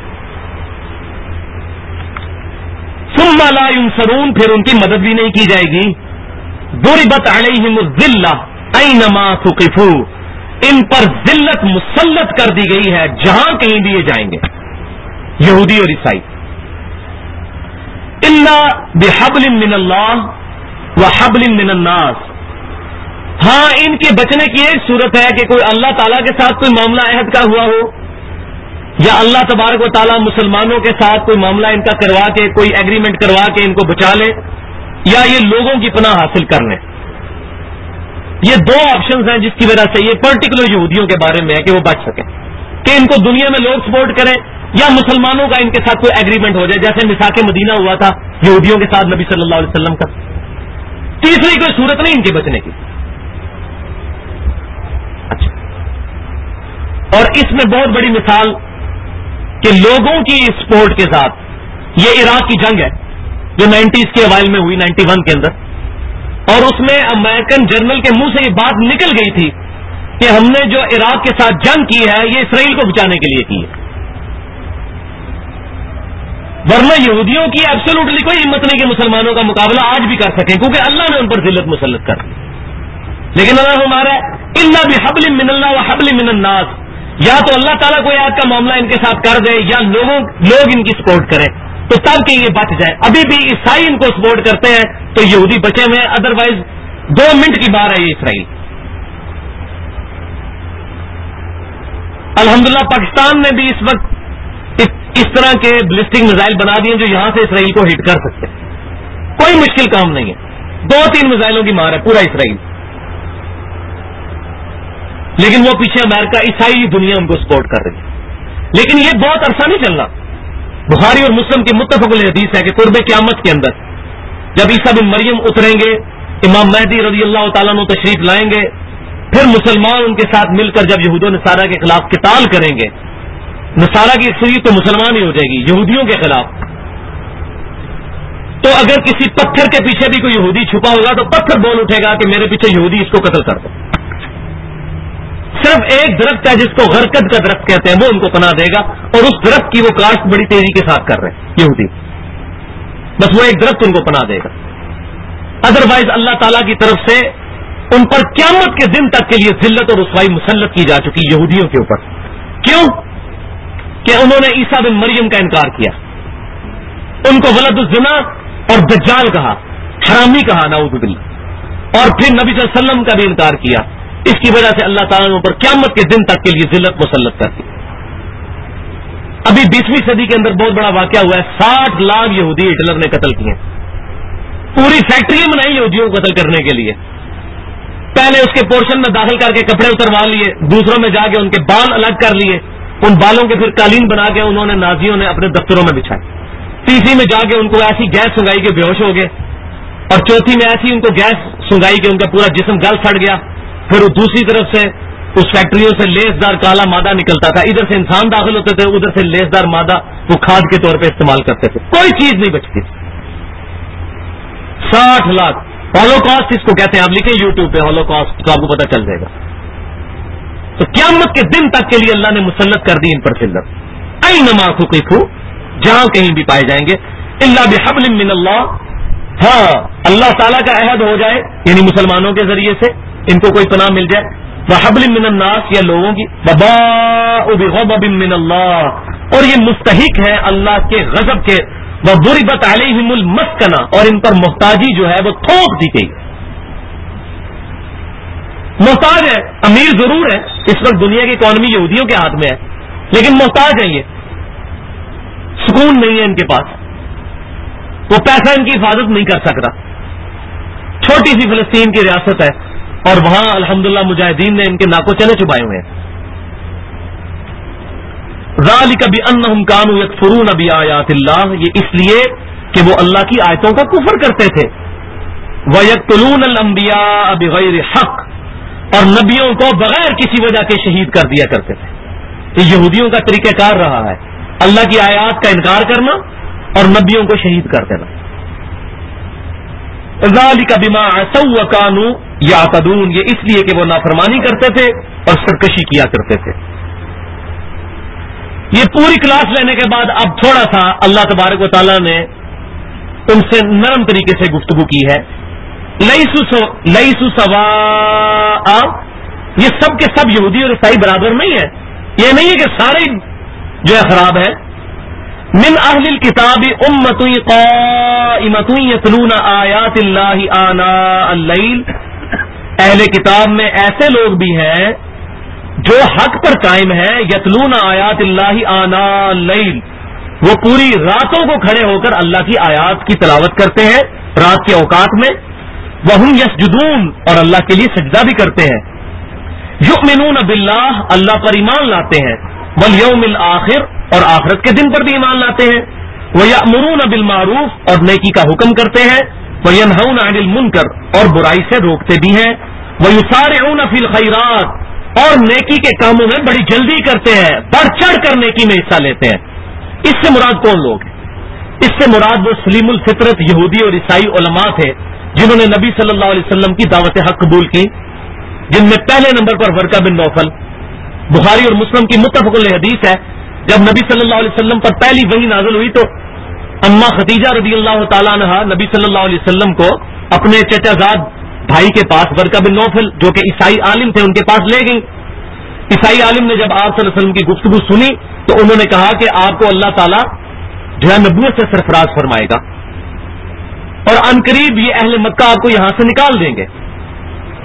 ثم لا ينصرون، پھر ان کی مدد بھی نہیں کی جائے گی. ضربت علیہم الذلہ اینما ثقفوا، ان پر ذلت مسلط کر دی گئی ہے جہاں کہیں بھی یہ جائیں گے یہودی اور عیسائی. الا بحبل من اللہ وحبل من الناس. ہاں ان کے بچنے کی ایک صورت ہے کہ کوئی اللہ تعالیٰ کے ساتھ کوئی معاملہ عہد کا ہوا ہو یا اللہ تبارک و تعالیٰ مسلمانوں کے ساتھ کوئی معاملہ ان کا کروا کے کوئی ایگریمنٹ کروا کے ان کو بچا لے یا یہ لوگوں کی پناہ حاصل کر لیں. یہ 2 آپشنز ہیں جس کی وجہ سے یہ پرٹیکولر یہودیوں کے بارے میں ہے کہ وہ بچ سکیں کہ ان کو دنیا میں لوگ سپورٹ کریں یا مسلمانوں کا ان کے ساتھ کوئی ایگریمنٹ ہو جائے جیسے میثاق مدینہ ہوا تھا یہودیوں کے ساتھ نبی صلی اللہ علیہ وسلم کا. تیسری کوئی صورت نہیں ان کے بچنے کی. اچھا، اور اس میں بہت بڑی مثال کہ لوگوں کی سپورٹ کے ساتھ یہ عراق کی جنگ ہے جو 90s کے اوائل میں ہوئی 91 کے اندر، اور اس میں امریکن جنرل کے منہ سے یہ بات نکل گئی تھی کہ ہم نے جو عراق کے ساتھ جنگ کی ہے یہ اسرائیل کو بچانے کے لیے کی ہے، ورنہ یہودیوں کی ایبسولوٹلی کوئی ہمت نہیں کہ مسلمانوں کا مقابلہ آج بھی کر سکیں کیونکہ اللہ نے ان پر ذلت مسلط کر دی. لیکن اللہ ہمارا الا بحبل من اللہ وحبل من الناس، یا تو اللہ تعالیٰ کوئی آج کا معاملہ ان کے ساتھ کر دے یا لوگ ان کی سپورٹ کریں تو تب کہ یہ بچ جائیں. ابھی بھی عیسائی ان کو سپورٹ کرتے ہیں تو یہودی بچے ہوئے ہیں، ادروائز 2 منٹ کی بات ہے یہ اسرائیل. الحمدللہ پاکستان نے بھی اس وقت اس طرح کے بلسٹک میزائل بنا دیے جو یہاں سے اسرائیل کو ہٹ کر سکتے ہیں. کوئی مشکل کام نہیں ہے، 2-3 میزائلوں کی مار ہے پورا اسرائیل. لیکن وہ پیچھے امریکہ، عیسائی دنیا ان کو سپورٹ کر رہی ہے. لیکن یہ بہت عرصہ نہیں چلنا. بخاری اور مسلم کی متفق الحدیث ہے کہ قرب قیامت کے اندر جب عیسیٰ بن مریم اتریں گے، امام مہدی رضی اللہ تعالیٰ عنہ تشریف لائیں گے، پھر مسلمان ان کے ساتھ مل کر جب یہود و نصارہ کے خلاف قتال کریں گے، نصارہ کی اکثریت تو مسلمان ہی ہو جائے گی یہودیوں کے خلاف، تو اگر کسی پتھر کے پیچھے بھی کوئی یہودی چھپا ہوگا تو پتھر بول اٹھے گا کہ میرے پیچھے یہودی، اس کو قتل کر دو. صرف ایک درخت ہے جس کو غرقد کا درخت کہتے ہیں، وہ ان کو پناہ دے گا، اور اس درخت کی وہ کاشت بڑی تیزی کے ساتھ کر رہے ہیں یہودی. بس وہ ایک درخت ان کو پناہ دے گا. ادروائز اللہ تعالیٰ کی طرف سے ان پر قیامت کے دن تک کے لیے ذلت اور رسوائی مسلط کی جا چکی یہودیوں کے اوپر. کیوں؟ کہ انہوں نے عیسیٰ بن مریم کا انکار کیا، ان کو ولد الزنا اور دجال کہا، حرامی کہا نعوذ باللہ، اور پھر نبی صلی اللہ علیہ وسلم کا بھی انکار کیا. اس کی وجہ سے اللہ تعالیٰ نے اوپر قیامت کے دن تک کے لیے ذلت مسلط کر دی. ابھی 20ویں صدی کے اندر بہت بڑا واقعہ ہوا ہے، 60 لاکھ یہودی ہٹلر نے قتل کیے. پوری فیکٹری بنائی یہودیوں کو قتل کرنے کے لیے. پہلے اس کے پورشن میں داخل کر کے کپڑے اتروا لیے، دوسروں میں جا کے ان کے بال الگ کر لیے، ان بالوں کے پھر قالین بنا کے انہوں نے نازیوں نے اپنے دفتروں میں بچھائے. تیسری میں جا کے ان کو ایسی گیس سنگائی کہ بے ہوش ہو گئے، اور چوتھی میں ایسی ان کو گیس سنگائی کہ ان کا پورا جسم گل سڑ گیا. پھر دوسری طرف سے اس فیکٹریوں سے لیسدار کالا مادہ نکلتا تھا، ادھر سے انسان داخل ہوتے تھے، ادھر سے لیسدار مادہ وہ کھاد کے طور پہ استعمال کرتے تھے. کوئی چیز نہیں بچتی. 60 لاکھ ہولوکاسٹ اس کو کہتے ہیں، آپ لکھیں یوٹیوب پہ ہولوکاسٹ تو آپ کو پتہ چل جائے گا. تو قیامت کے دن تک کے لیے اللہ نے مسلط کر دی ان پر ذلت. اینما ثقفوا، جہاں کہیں بھی پائے جائیں گے، الا بحبل من اللہ، ہاں اللہ تعالیٰ کا عہد ہو جائے، یعنی مسلمانوں کے ذریعے سے ان کو کوئی پناہ مل جائے، وحبل من الناس، یا لوگوں کی، وباء بغضب من اللہ، اور یہ مستحق ہے اللہ کے غضب کے، وضربت علیہم المسکنہ، اور ان پر محتاجی جو ہے وہ تھوپ دی گئی. محتاج ہے، امیر ضرور ہے، اس وقت دنیا کی اکانومی یہودیوں کے ہاتھ میں ہے، لیکن محتاج ہیں، یہ سکون نہیں ہے ان کے پاس، وہ پیسہ ان کی حفاظت نہیں کر سکتا. چھوٹی سی فلسطین کی ریاست ہے اور وہاں الحمدللہ مجاہدین نے ان کے ناکو چنے چبائے ہوئے ہیں. ذالک بانہم کانوا یکفرون بآیات اللہ، یہ اس لیے کہ وہ اللہ کی آیتوں کا کفر کرتے تھے. ویقتلون الانبیاء بغیر حق، اور نبیوں کو بغیر کسی وجہ کے شہید کر دیا کرتے تھے. یہ یہودیوں کا طریقہ کار رہا ہے، اللہ کی آیات کا انکار کرنا اور نبیوں کو شہید کر دینا. ذالک بما عصوا وکانوا یعتدون، یہ اس لیے کہ وہ نافرمانی کرتے تھے اور سرکشی کیا کرتے تھے. یہ پوری کلاس لینے کے بعد اب تھوڑا سا اللہ تبارک و تعالیٰ نے ان سے نرم طریقے سے گفتگو کی ہے. لیسوا سواء، یہ سب کے سب یہودی اور عیسائی برابر نہیں ہے. یہ نہیں ہے کہ سارے جو ہے خراب ہے. من اہل الکتاب امۃ قائمۃ یتلون آیات اللہ آناء اللیل، اہل کتاب میں ایسے لوگ بھی ہیں جو حق پر قائم ہے. یتلون آیات اللہ آناء اللیل، وہ پوری راتوں کو کھڑے ہو کر اللہ کی آیات کی تلاوت کرتے ہیں رات کے اوقات میں. وہم یسجدون، اور اللہ کے لیے سجدہ بھی کرتے ہیں. یؤمنون باللہ، اللہ پر ایمان لاتے ہیں. والیوم الآخر، اور آخرت کے دن پر بھی ایمان لاتے ہیں. ویأمرون بالمعروف، اور نیکی کا حکم کرتے ہیں. وینہون عن المنکر، اور برائی سے روکتے بھی ہیں. ویسارعون فی الخیرات، اور نیکی کے کاموں میں بڑی جلدی کرتے ہیں، بڑھ چڑھ کر نیکی میں حصہ لیتے ہیں. اس سے مراد کون لوگ ہیں؟ اس سے مراد وہ سلیم الفطرت یہودی اور عیسائی علماء تھے جنہوں نے نبی صلی اللہ علیہ وسلم کی دعوت حق قبول کی، جن میں پہلے نمبر پر ورقہ بن نوفل. بخاری اور مسلم کی متفق الحدیث ہے، جب نبی صلی اللہ علیہ وسلم پر پہلی وحی نازل ہوئی تو اما ختیجہ رضی اللہ تعالیٰ عنہ نبی صلی اللہ علیہ وسلم کو اپنے چچا زاد بھائی کے پاس، ورقہ بن نوفل جو کہ عیسائی عالم تھے، ان کے پاس لے گئی. عیسائی عالم نے جب آپ صلی اللہ علیہ وسلم کی گفتگو سنی تو انہوں نے کہا کہ آپ کو اللہ تعالیٰ جو ہے نبوت سے سرفراز فرمائے گا، اور عنقریب یہ اہل مکہ آپ کو یہاں سے نکال دیں گے.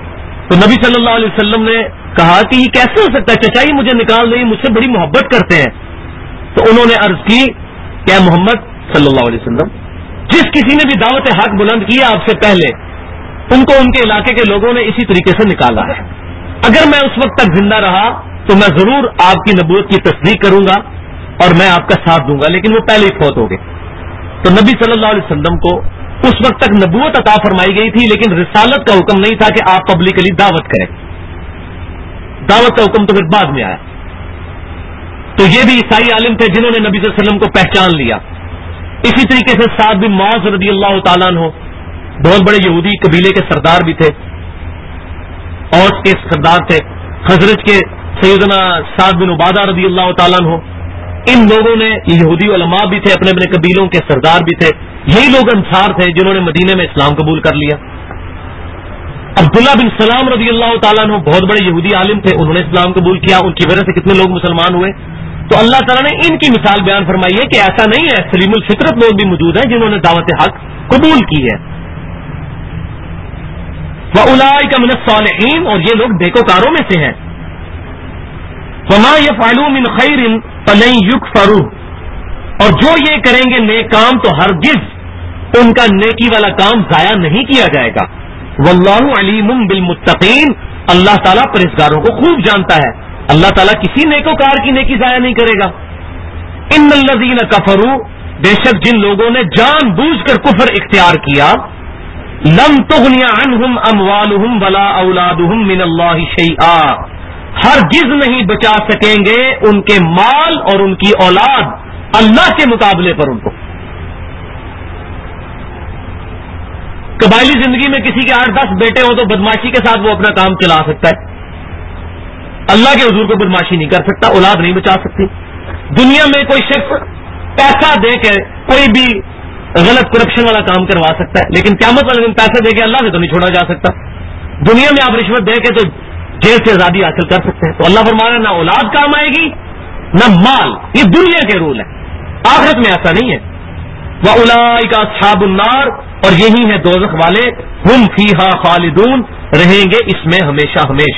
تو نبی صلی اللہ علیہ وسلم نے کہا کہ یہ کیسے ہو سکتا ہے چچا، یہ مجھے نکال دیں، مجھ سے بڑی محبت کرتے ہیں. تو انہوں نے عرض کی کہ اے محمد صلی اللہ علیہ وسلم، جس کسی نے بھی دعوت حق بلند کی آپ سے پہلے، ان کو ان کے علاقے کے لوگوں نے اسی طریقے سے نکالا ہے. اگر میں اس وقت تک زندہ رہا تو میں ضرور آپ کی نبوت کی تصدیق کروں گا اور میں آپ کا ساتھ دوں گا، لیکن وہ پہلے ہی فوت ہو گئے. تو نبی صلی اللہ علیہ وسلم کو اس وقت تک نبوت عطا فرمائی گئی تھی، لیکن رسالت کا حکم نہیں تھا کہ آپ پبلکلی دعوت کریں. دعوت کا حکم تو پھر بعد میں آیا. تو یہ بھی عیسائی عالم تھے جنہوں نے نبی صلی اللہ علیہ وسلم کو پہچان لیا. اسی طریقے سے سعد بن معاذ رضی اللہ تعالیٰ عنہ بہت بڑے یہودی قبیلے کے سردار بھی تھے، اوس کے سردار تھے. خزرج کے سیدنا سعد بن عبادہ رضی اللہ تعالیٰ عنہ، ان لوگوں نے، یہ یہودی علماء بھی تھے، اپنے اپنے قبیلوں کے سردار بھی تھے. یہی لوگ انصار تھے جنہوں نے مدینے میں اسلام قبول کر لیا. عبداللہ بن سلام رضی اللہ تعالیٰ عنہ بہت بڑے یہودی عالم تھے، انہوں نے اسلام قبول کیا. ان کی وجہ سے کتنے لوگ مسلمان ہوئے. تو اللہ تعالیٰ نے ان کی مثال بیان فرمائی ہے کہ ایسا نہیں ہے، سلیم الفطرت لوگ بھی موجود ہیں جنہوں نے دعوت حق قبول کی ہے. وَأُولَٰئِكَ مِنَ الصَّالِحِينَ، اور یہ لوگ نیکوکاروں میں سے ہیں. وَمَا يَفْعَلُوا مِنْ خَيْرٍ فَلَن يُكْفَرُوهُ، اور جو یہ کریں گے نیک کام تو ہرگز ان کا نیکی والا کام ضائع نہیں کیا جائے گا. وَاللَّهُ عَلِيمٌ بِالْمُتَّقِينَ، اللہ تعالیٰ پرہیزگاروں کو خوب جانتا ہے. اللہ تعالیٰ کسی نیکوکار کی نیکی ضائع نہیں کرے گا. ان الذین کفروا، بے شک جن لوگوں نے جان بوجھ کر کفر اختیار کیا، لم تغنی عنہم اموالہم ولا اولادہم من اللہ شیئا، ہرگز نہیں بچا سکیں گے ان کے مال اور ان کی اولاد اللہ کے مقابلے پر ان کو. قبائلی زندگی میں کسی کے 8-10 بیٹے ہوں تو بدماشی کے ساتھ وہ اپنا کام چلا سکتا ہے، اللہ کے حضور کو بدماشی نہیں کر سکتا، اولاد نہیں بچا سکتی. دنیا میں کوئی شخص پیسہ دے کے کوئی بھی غلط کرپشن والا کام کروا سکتا ہے، لیکن قیامت والے دن پیسے دے کے اللہ سے تو نہیں چھوڑا جا سکتا. دنیا میں آپ رشوت دے کے تو جیل سے آزادی حاصل کر سکتے ہیں. تو اللہ فرما رہا ہے نہ اولاد کام آئے گی نہ مال، یہ دنیا کے رول ہے. آخرت میں ایسا نہیں ہے. وَأُولَٰئِكَ أَصْحَابُ النَّارِ، اور یہی ہیں دوزخ والے، ہم فیہا خالدون، رہیں گے اس میں ہمیشہ ہمیش.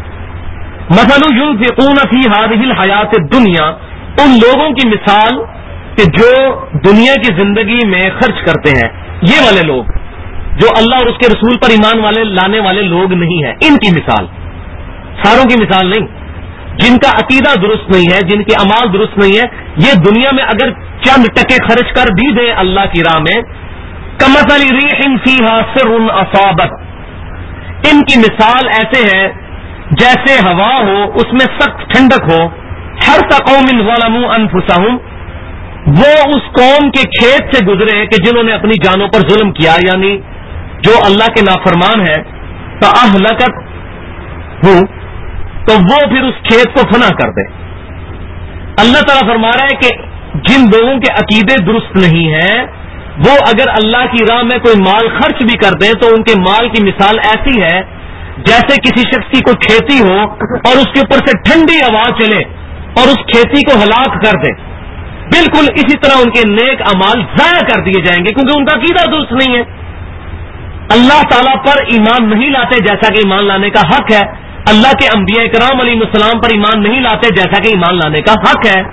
مثل ينفقون فی هذه الحیات الدنیا، ان لوگوں کی مثال کہ جو دنیا کی زندگی میں خرچ کرتے ہیں، یہ والے لوگ جو اللہ اور اس کے رسول پر ایمان والے لانے والے لوگ نہیں ہیں، ان کی مثال، ساروں کی مثال نہیں. جن کا عقیدہ درست نہیں ہے، جن کے اعمال درست نہیں ہے، یہ دنیا میں اگر چند ٹکے خرچ کر بھی دیں اللہ کی راہ میں، کمثل ریح فیہا سر اصابت، ان کی مثال ایسے ہے جیسے ہوا ہو اس میں سخت ٹھنڈک ہو. ہر قوم ظلموا انفسہم، وہ اس قوم کے کھیت سے گزرے کہ جنہوں نے اپنی جانوں پر ظلم کیا، یعنی جو اللہ کے نافرمان ہے. فاہلکت ہوں، تو وہ پھر اس کھیت کو فنا کر دے. اللہ تعالیٰ فرما رہا ہے کہ جن لوگوں کے عقیدے درست نہیں ہیں، وہ اگر اللہ کی راہ میں کوئی مال خرچ بھی کر دیں تو ان کے مال کی مثال ایسی ہے جیسے کسی شخص کی کوئی کھیتی ہو اور اس کے اوپر سے ٹھنڈی ہوا چلے اور اس کھیتی کو ہلاک کر دے. بالکل اسی طرح ان کے نیک اعمال ضائع کر دیے جائیں گے، کیونکہ ان کا عقیدہ درست نہیں ہے. اللہ تعالیٰ پر ایمان نہیں لاتے جیسا کہ ایمان لانے کا حق ہے. اللہ کے انبیاء کرام علیہ السلام پر ایمان نہیں لاتے جیسا کہ ایمان لانے کا حق ہے.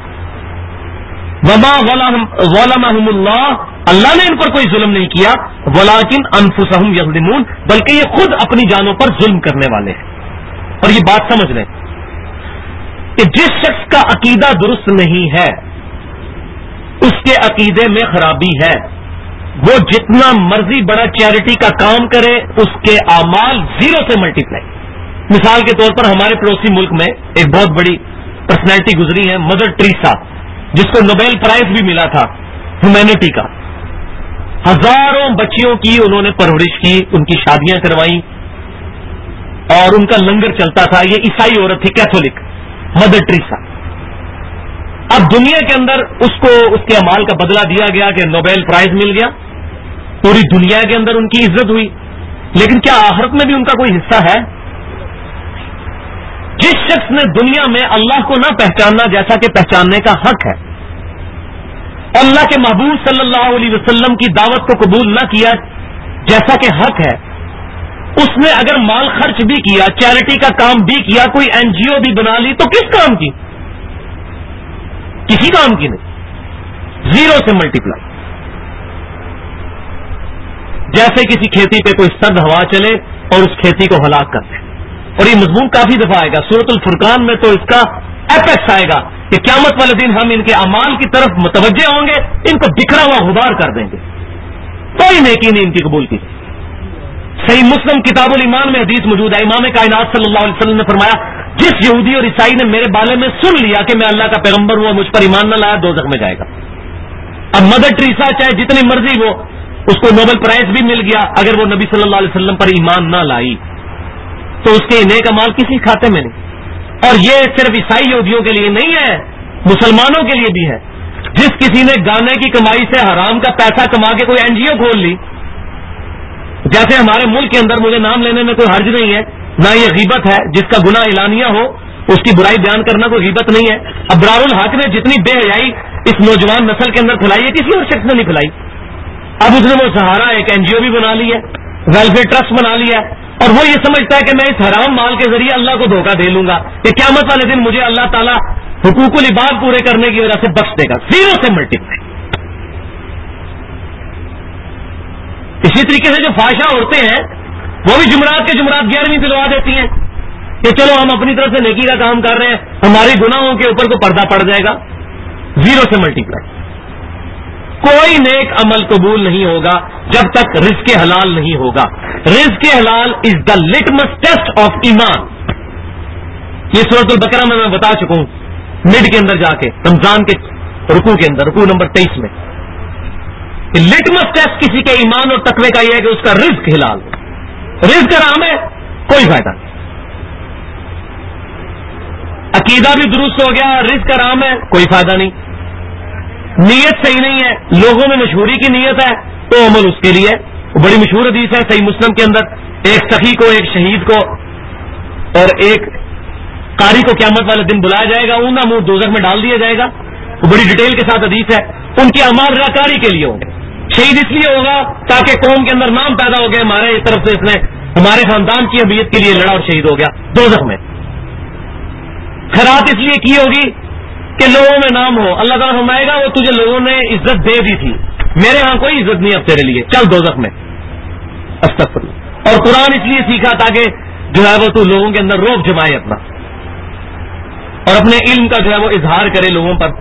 وما ظلمہم اللہ، اللہ نے ان پر کوئی ظلم نہیں کیا، ولکن انفسہم یظلمون، بلکہ یہ خود اپنی جانوں پر ظلم کرنے والے ہیں. اور یہ بات سمجھ لیں کہ جس شخص کا عقیدہ درست نہیں ہے، اس کے عقیدے میں خرابی ہے، وہ جتنا مرضی بڑا چیریٹی کا کام کرے اس کے اعمال 0 سے ملٹیپلائی. مثال کے طور پر ہمارے پڑوسی ملک میں ایک بہت بڑی پرسنالٹی گزری ہے، مدر ٹریسا، جس کو نوبیل پرائز بھی ملا تھا ہیومینٹی کا. ہزاروں بچیوں کی انہوں نے پرورش کی، ان کی شادیاں کروائیں اور ان کا لنگر چلتا تھا. یہ عیسائی عورت تھی، کیتھولک، مدر ٹریسا. اب دنیا کے اندر اس کو اس کے اعمال کا بدلہ دیا گیا کہ نوبیل پرائز مل گیا، پوری دنیا کے اندر ان کی عزت ہوئی، لیکن کیا آخرت میں بھی ان کا کوئی حصہ ہے؟ جس شخص نے دنیا میں اللہ کو نہ پہچاننا جیسا کہ پہچاننے کا حق ہے، اللہ کے محبوب صلی اللہ علیہ وسلم کی دعوت کو قبول نہ کیا جیسا کہ حق ہے، اس نے اگر مال خرچ بھی کیا، چیریٹی کا کام بھی کیا، کوئی این جی او بھی بنا لی، تو کس کام کی؟ کسی کام کی نہیں، زیرو سے ملٹیپلائی. جیسے کسی کھیتی پہ کوئی سرد ہوا چلے اور اس کھیتی کو ہلاک کر دے. اور یہ مضمون کافی دفعہ آئے گا سورۃ الفرقان میں، تو اس کا ایپیکس آئے گا کہ قیامت والے دن ہم ان کے اعمال کی طرف متوجہ ہوں گے، ان کو بکھرا ہوا غبار کر دیں گے، کوئی نیکی نہیں ان کی قبول کی. صحیح مسلم کتاب الایمان میں حدیث موجود ہے، امام کائنات صلی اللہ علیہ وسلم نے فرمایا جس یہودی اور عیسائی نے میرے بارے میں سن لیا کہ میں اللہ کا پیغمبر ہوں اور مجھ پر ایمان نہ لایا، دوزخ میں جائے گا. اب مدر ٹریسا چاہے جتنی مرضی وہ، اس کو نوبل پرائز بھی مل گیا، اگر وہ نبی صلی اللہ علیہ وسلم پر ایمان نہ لائی تو اس کے نیک اعمال کسی کھاتے میں نہیں. اور یہ صرف عیسائی یہودیوں کے لیے نہیں ہے، مسلمانوں کے لیے بھی ہے. جس کسی نے گانے کی کمائی سے حرام کا پیسہ کما کے کوئی این جی او کھول لی، جیسے ہمارے ملک کے اندر، مجھے نام لینے میں کوئی حرج نہیں ہے، نہ یہ غیبت ہے، جس کا گناہ اعلانیہ ہو اس کی برائی بیان کرنا کوئی غیبت نہیں ہے. ابرار الحق نے جتنی بے حیائی اس نوجوان نسل کے اندر پھیلائی ہے، کسی اور شخص نے نہیں پھیلائی. اب اس نے وہ سہارا ایک این جی او بھی بنا لی ہے، ویلفیئر ٹرسٹ بنا لیا ہے، اور وہ یہ سمجھتا ہے کہ میں اس حرام مال کے ذریعے اللہ کو دھوکہ دے لوں گا کہ قیامت والے دن مجھے اللہ تعالیٰ حقوق العباد پورے کرنے کی وجہ سے بخش دے گا. زیرو سے ملٹیپلائی. اسی طریقے سے جو فحشا عورتیں ہیں وہ بھی جمعرات کے جمعرات 11ویں دلوا دیتی ہیں کہ چلو ہم اپنی طرف سے نیکی کا کام کر رہے ہیں، ہمارے گناہوں کے اوپر کو پردہ پڑ جائے گا. زیرو سے ملٹیپلائی. کوئی نیک عمل قبول نہیں ہوگا جب تک رزق حلال نہیں ہوگا. رزق حلال is the litmus test of ایمان. یہ سورۃ البقرہ میں بتا چکا ہوں مڈ کے اندر جا کے، رمضان کے رکوع کے اندر، رکوع نمبر 23 میں. لٹمس ٹیسٹ کسی کے ایمان اور تقوی کا یہ ہے کہ اس کا رزق حلال ہو. رزق حرام ہے، کوئی فائدہ نہیں. عقیدہ بھی درست ہو گیا، رزق حرام ہے، کوئی فائدہ نہیں. نیت صحیح نہیں ہے، لوگوں میں مشہوری کی نیت ہے تو عمل اس کے لیے. بڑی مشہور حدیث ہے صحیح مسلم کے اندر، ایک سخی کو، ایک شہید کو اور ایک قاری کو قیامت والے دن بلایا جائے گا، اوندا منہ دوزخ میں ڈال دیا جائے گا. وہ بڑی ڈیٹیل کے ساتھ حدیث ہے. ان کے اعمال رکاری کے لیے ہوں گے. شہید اس لیے ہوگا تاکہ قوم کے اندر نام پیدا ہو گیا، ہمارے اس طرف سے اس نے ہمارے خاندان کی حمیت کے لیے لڑا اور شہید ہو گیا، دوزخ میں. خیرات اس لیے کی ہوگی کہ لوگوں میں نام ہو. اللہ تعالیٰ فرمائے گا وہ تجھے لوگوں نے عزت دے دی تھی، میرے ہاں کوئی عزت نہیں اب تیرے لیے، چل دوزخ میں. استغفر اللہ. اور قرآن اس لیے سیکھا تاکہ جو ہے وہ تو لوگوں کے اندر روب جمائے اپنا، اور اپنے علم کا جو ہے وہ اظہار کرے لوگوں پر.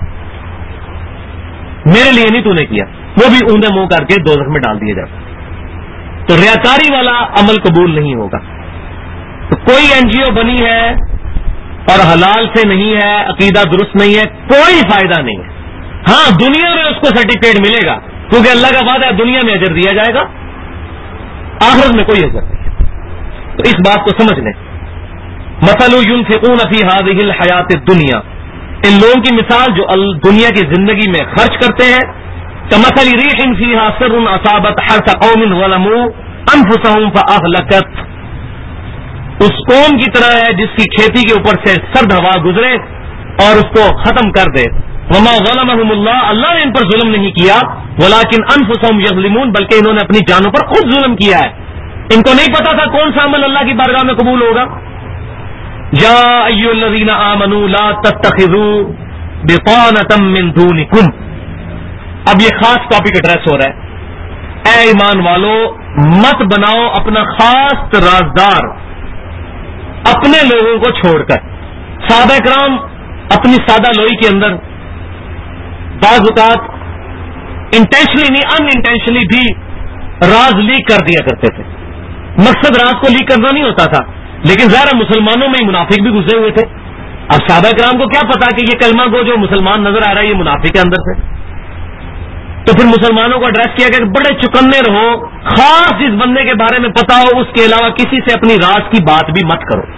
میرے لیے نہیں تو نے کیا، وہ بھی اوندے منہ کر کے دوزخ میں ڈال دیا جاتا. تو ریاکاری والا عمل قبول نہیں ہوگا. تو کوئی این جی او بنی ہے اور حلال سے نہیں ہے، عقیدہ درست نہیں ہے، کوئی فائدہ نہیں ہے. ہاں دنیا میں اس کو سرٹیفکیٹ ملے گا کیونکہ اللہ کا وعدہ ہے دنیا میں اجر دیا جائے گا، آخرت میں کوئی اجر نہیں. تو اس بات کو سمجھ لیں. مثل ينفقون في هذه الحیات الدنیا، ان لوگوں کی مثال جو دنیا کی زندگی میں خرچ کرتے ہیں، كمثل ريح فيها سر اصابت حرث قوم ظلموا انفسهم فاهلكت، اس قوم کی طرح ہے جس کی کھیتی کے اوپر سے سرد ہوا گزرے اور اس کو ختم کر دے. وما ظلمهم اللہ، اللہ نے ان پر ظلم نہیں کیا، ولكن انفسهم يظلمون، بلکہ انہوں نے اپنی جانوں پر خود ظلم کیا ہے. ان کو نہیں پتا تھا کون سا عمل اللہ کی بارگاہ میں قبول ہوگا. یا ایھا الذین آمنوا لا تتخذوا بطانة من دونکم. اب یہ خاص ٹاپک ایڈریس ہو رہا ہے. اے ایمان والو، مت بناؤ اپنا خاص رازدار اپنے لوگوں کو چھوڑ کر. صحابہ کرام اپنی سادہ لوئی کے اندر بعض اوقات انٹینشنلی نہیں ان انٹینشنلی بھی راز لیک کر دیا کرتے تھے. مقصد راز کو لیک کرنا نہیں ہوتا تھا، لیکن ظاہر مسلمانوں میں منافق بھی گھسے ہوئے تھے. اب صحابہ کرام کو کیا پتا کہ یہ کلمہ کو جو مسلمان نظر آ رہا ہے یہ منافق ہے اندر سے. تو پھر مسلمانوں کو ایڈریس کیا کہ بڑے چکنے رہو، خاص جس بندے کے بارے میں پتا ہو اس کے علاوہ کسی سے اپنی راز کی بات بھی مت کرو.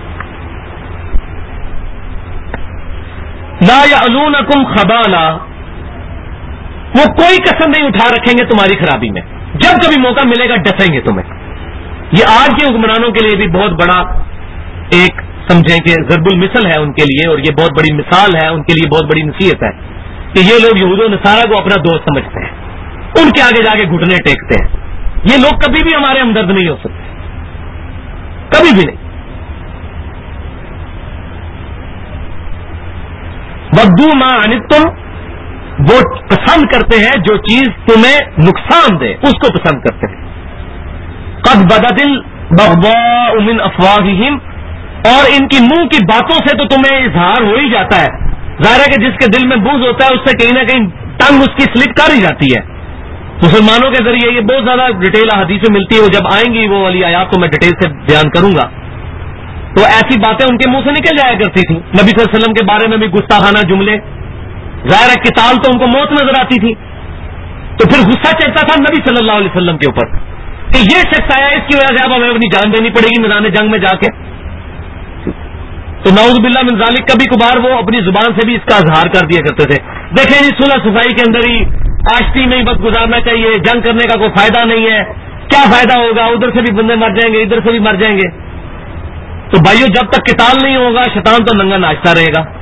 لا یعلونکم خبالا، وہ کوئی قسم نہیں اٹھا رکھیں گے تمہاری خرابی میں، جب کبھی موقع ملے گا ڈسیں گے تمہیں. یہ آج کے حکمرانوں کے لیے بھی بہت بڑا ایک سمجھیں کہ ضرب المثل ہے ان کے لیے، اور یہ بہت بڑی مثال ہے ان کے لیے، بہت بڑی نصیحت ہے کہ یہ لوگ یہود و نصارہ کو اپنا دوست سمجھتے ہیں، ان کے آگے جا کے گھٹنے ٹیکتے ہیں. یہ لوگ کبھی بھی ہمارے ہمدرد نہیں ہو سکتے. کبھی بھی نہیں. ودو ما عنتم، وہ پسند کرتے ہیں جو چیز تمہیں نقصان دے اس کو پسند کرتے ہیں. قد بدت البغضاء من افواہہم، اور ان کی منہ کی باتوں سے تو تمہیں اظہار ہو ہی جاتا ہے. ظاہر ہے کہ جس کے دل میں بغض ہوتا ہے اس سے کہیں نہ کہیں ٹنگ اس کی سلپ کر ہی جاتی ہے. مسلمانوں کے ذریعے یہ بہت زیادہ ڈیٹیل حدیثیں ملتی ہے، وہ جب آئیں گی وہ والی آیات تو میں ڈیٹیل سے بیان کروں گا. تو ایسی باتیں ان کے منہ سے نکل جایا کرتی تھی. نبی صلی اللہ علیہ وسلم کے بارے میں بھی گستاخانہ جملے، ظاہر ہے قتال تو ان کو موت نظر آتی تھی، تو پھر غصہ چڑھتا تھا نبی صلی اللہ علیہ وسلم کے اوپر کہ یہ شخص آیا اس کی وجہ سے اب ہمیں اپنی جان دینی پڑے گی میدان جنگ میں جا کے. تو نعوذ باللہ من ذالک کبھی کبھار وہ اپنی زبان سے بھی اس کا اظہار کر دیا کرتے تھے. دیکھیں جی صلح صفائی کے اندر ہی آشتی میں ہی وقت گزارنا چاہیے، جنگ کرنے کا کوئی فائدہ نہیں ہے، کیا فائدہ ہوگا، ادھر سے بھی بندے مر جائیں گے ادھر سے بھی مر جائیں گے. تو بھائیو جب تک قتال نہیں ہوگا شیطان تو ننگا ناچتا رہے گا.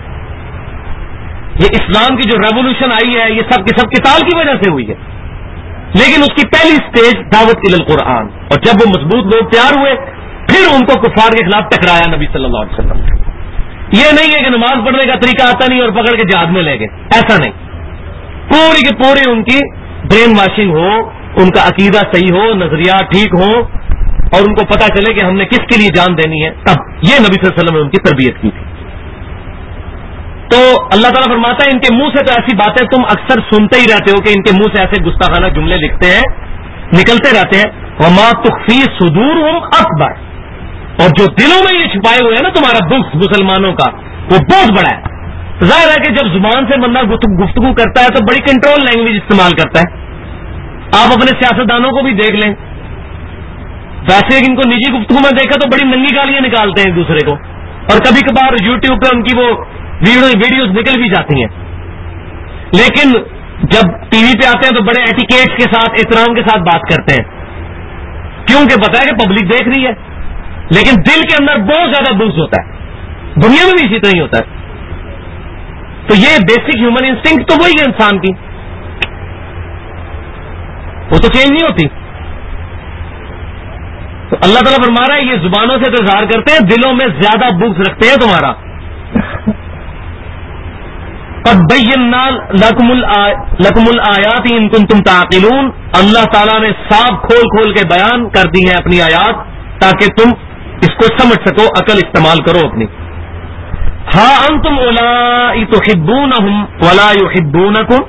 یہ اسلام کی جو ریولوشن آئی ہے یہ سب کی سب قتال کی وجہ سے ہوئی ہے، لیکن اس کی پہلی سٹیج دعوت الی القرآن، اور جب وہ مضبوط لوگ تیار ہوئے پھر ان کو کفار کے خلاف ٹکرایا نبی صلی اللہ علیہ وسلم. یہ نہیں ہے کہ نماز پڑھنے کا طریقہ آتا نہیں اور پکڑ کے جہاد میں لے گئے، ایسا نہیں. پوری کی پوری ان کی برین واشنگ ہو، ان کا عقیدہ صحیح ہو، نظریات ٹھیک ہو، اور ان کو پتا چلے کہ ہم نے کس کے لیے جان دینی ہے. تب یہ نبی صلی اللہ علیہ وسلم نے ان کی تربیت کی تھی. تو اللہ تعالیٰ فرماتا ہے ان کے منہ سے تو ایسی باتیں تم اکثر سنتے ہی رہتے ہو کہ ان کے منہ سے ایسے گستاخانہ جملے لکھتے ہیں نکلتے رہتے ہیں. وما تخفی صدورہم اکبر، اور جو دلوں میں یہ چھپائے ہوئے ہیں نا تمہارا بغض مسلمانوں کا وہ بہت بڑا ہے. ظاہر ہے کہ جب زبان سے بندہ گفتگو کرتا ہے تو بڑی کنٹرول لینگویج استعمال کرتا ہے. آپ اپنے سیاستدانوں کو بھی دیکھ لیں، ویسے ان کو نجی گفتگو میں دیکھا تو بڑی ننگی گالیاں نکالتے ہیں ایک دوسرے کو، اور کبھی کبھار یوٹیوب پہ ان کی وہ ویڈیوز نکل بھی جاتی ہیں. لیکن جب ٹی وی پہ آتے ہیں تو بڑے ایٹیکیٹس کے ساتھ احترام کے ساتھ بات کرتے ہیں، کیونکہ پتا ہے کہ پبلک دیکھ رہی ہے. لیکن دل کے اندر بہت زیادہ بغض ہوتا ہے، دنیا میں بھی اسی طرح ہی ہوتا ہے. تو یہ بیسک ہیومن انسٹنکٹ تو وہی ہے انسان کی، وہ تو چینج نہیں ہوتی. تو اللہ تعالیٰ فرما رہا ہے یہ زبانوں سے تو اظہار کرتے ہیں، دلوں میں زیادہ بغض رکھتے ہیں تمہارا. قد بینا لکم الآیات ان کنتم تعقلون، اللہ تعالیٰ نے صاف کھول کھول کے بیان کر دی ہیں اپنی آیات تاکہ تم اس کو سمجھ سکو، عقل استعمال کرو اپنی. ہاں انتم اولائی تحبونہم ولا یحبونکم،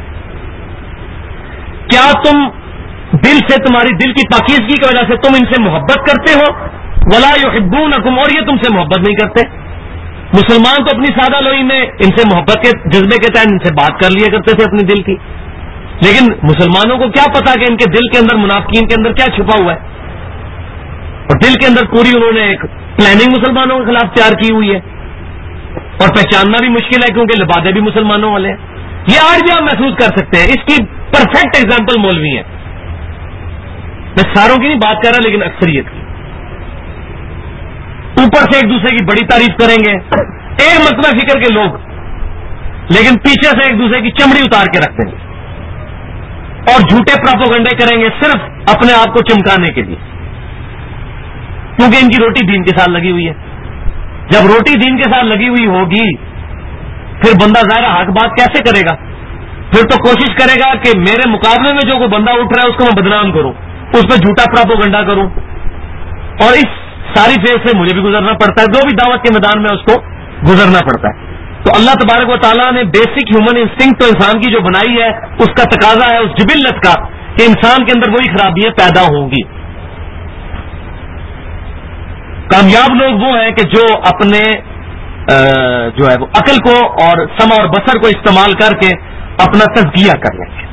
کیا تم دل سے، تمہاری دل کی پاکیزگی کی وجہ سے تم ان سے محبت کرتے ہو، ولا یحبونکم، اور یہ تم سے محبت نہیں کرتے. مسلمان تو اپنی سادہ لوئی میں ان سے محبت کے جذبے کے تحت ان سے بات کر لیا کرتے تھے اپنی دل کی، لیکن مسلمانوں کو کیا پتا کہ ان کے دل کے اندر منافقین کے اندر کیا چھپا ہوا ہے. اور دل کے اندر پوری انہوں نے ایک پلاننگ مسلمانوں کے خلاف تیار کی ہوئی ہے، اور پہچاننا بھی مشکل ہے کیونکہ لبادے بھی مسلمانوں والے ہیں. یہ آج بھی آپ محسوس کر سکتے ہیں. اس کی پرفیکٹ ایگزامپل مولوی ہے. میں ساروں کی نہیں بات کر رہا لیکن اکثریت کی. اوپر سے ایک دوسرے کی بڑی تعریف کریں گے، ایک مرتبہ فکر کے لوگ، لیکن پیچھے سے ایک دوسرے کی چمڑی اتار کے رکھتے ہیں اور جھوٹے پراپوگنڈے کریں گے صرف اپنے آپ کو چمکانے کے لیے، کیونکہ ان کی روٹی دین کے ساتھ لگی ہوئی ہے. جب روٹی دین کے ساتھ لگی ہوئی ہوگی پھر بندہ ظاہر حق بات کیسے کرے گا؟ پھر تو کوشش کرے گا کہ میرے مقابلے میں جو کوئی بندہ اٹھ رہا ہے اس کو میں بدنام کروں، اس پہ جھوٹا پراپوگنڈا کروں، اور اس ساری فیز سے مجھے بھی گزرنا پڑتا ہے، جو بھی دعوت کے میدان میں اس کو گزرنا پڑتا ہے. تو اللہ تبارک و تعالیٰ نے بیسک ہیومن انسٹنکٹ تو انسان کی جو بنائی ہے اس کا تقاضا ہے اس جبلت کا کہ انسان کے اندر وہی خرابیاں پیدا ہوں گی. کامیاب لوگ وہ ہیں کہ جو اپنے جو ہے وہ عقل کو اور سمع اور بصر کو استعمال کر کے اپنا تزکیہ کر لیں گے.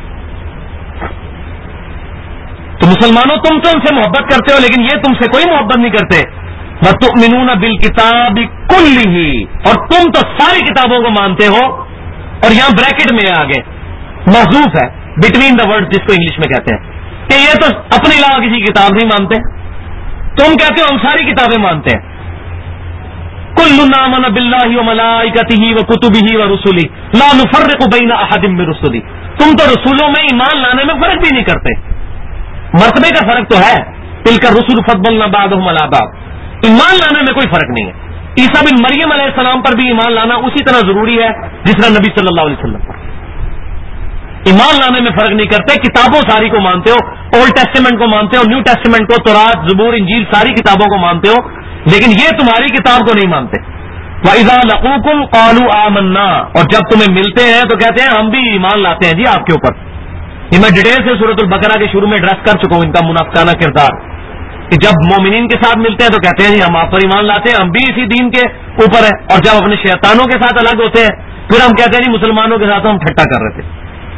تو مسلمانوں تم تو ان سے محبت کرتے ہو لیکن یہ تم سے کوئی محبت نہیں کرتے. وَتُؤْمِنُونَ بِالْكِتَابِ كُلِّهِ، اور تم تو ساری کتابوں کو مانتے ہو. اور یہاں بریکٹ میں آگے محذوف ہے بٹوین دا ورڈ، جس کو انگلش میں کہتے ہیں کہ یہ تو اپنے علاوہ کسی کتاب نہیں مانتے. تم کہتے ہو ہم ساری کتابیں مانتے ہیں. كُلٌّ آمَنَ بِاللَّهِ وَمَلَائِكَتِهِ وَكُتُبِهِ وَرُسُلِهِ لَا نُفَرِّقُ بَيْنَ أَحَدٍ مِّن رُسُلِهِ. تم تو رسولوں میں ایمان لانے میں فرق بھی نہیں کرتے. مرتبے کا فرق تو ہے. تِلْكَ الرُّسُلُ فَضَّلْنَا بَعْضَهُمْ عَلَىٰ بَعْضٍ. ایمان لانے میں کوئی فرق نہیں ہے. عیسیٰ بن مریم علیہ السلام پر بھی ایمان لانا اسی طرح ضروری ہے جس طرح نبی صلی اللہ علیہ وسلم پر. ایمان لانے میں فرق نہیں کرتے. کتابوں ساری کو مانتے ہو, اولڈ ٹیسٹیمنٹ کو مانتے ہو, نیو ٹیسٹیمنٹ کو, تورات, زبور, انجیل, ساری کتابوں کو مانتے ہو, لیکن یہ تمہاری کتاب کو نہیں مانتے. وَإِذَا لَقُوكُمْ قَالُوا آمَنَّا, اور جب تمہیں ملتے ہیں تو کہتے ہیں ہم بھی ایمان لاتے ہیں جی آپ کے اوپر. یہ میں ڈیٹیل سے سورۃ البقرہ کے شروع میں ایڈریس کر چکا ہوں ان کا منافقانہ کردار, کہ جب مومنین کے ساتھ ملتے ہیں تو کہتے ہیں جی ہم آپ پر ایمان لاتے ہیں, ہم بھی اسی دین کے اوپر ہیں, اور جب اپنے شیطانوں کے ساتھ الگ ہوتے ہیں پھر ہم کہتے ہیں جی مسلمانوں کے ساتھ ہم ٹھٹا کر رہے تھے.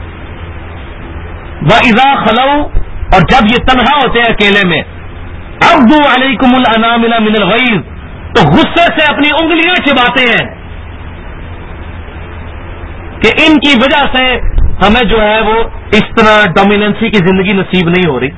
وَإِذَا خَلَوْا, اور جب یہ تنہا ہوتے ہیں اکیلے میں, عَضُّوا عَلَيْكُمُ الْأَنَامِلَ مِنَ الْغَيْظِ, تو غصے سے اپنی انگلیاں چباتے ہیں کہ ان کی وجہ سے ہمیں جو ہے وہ اس طرح ڈومیننسی کی زندگی نصیب نہیں ہو رہی.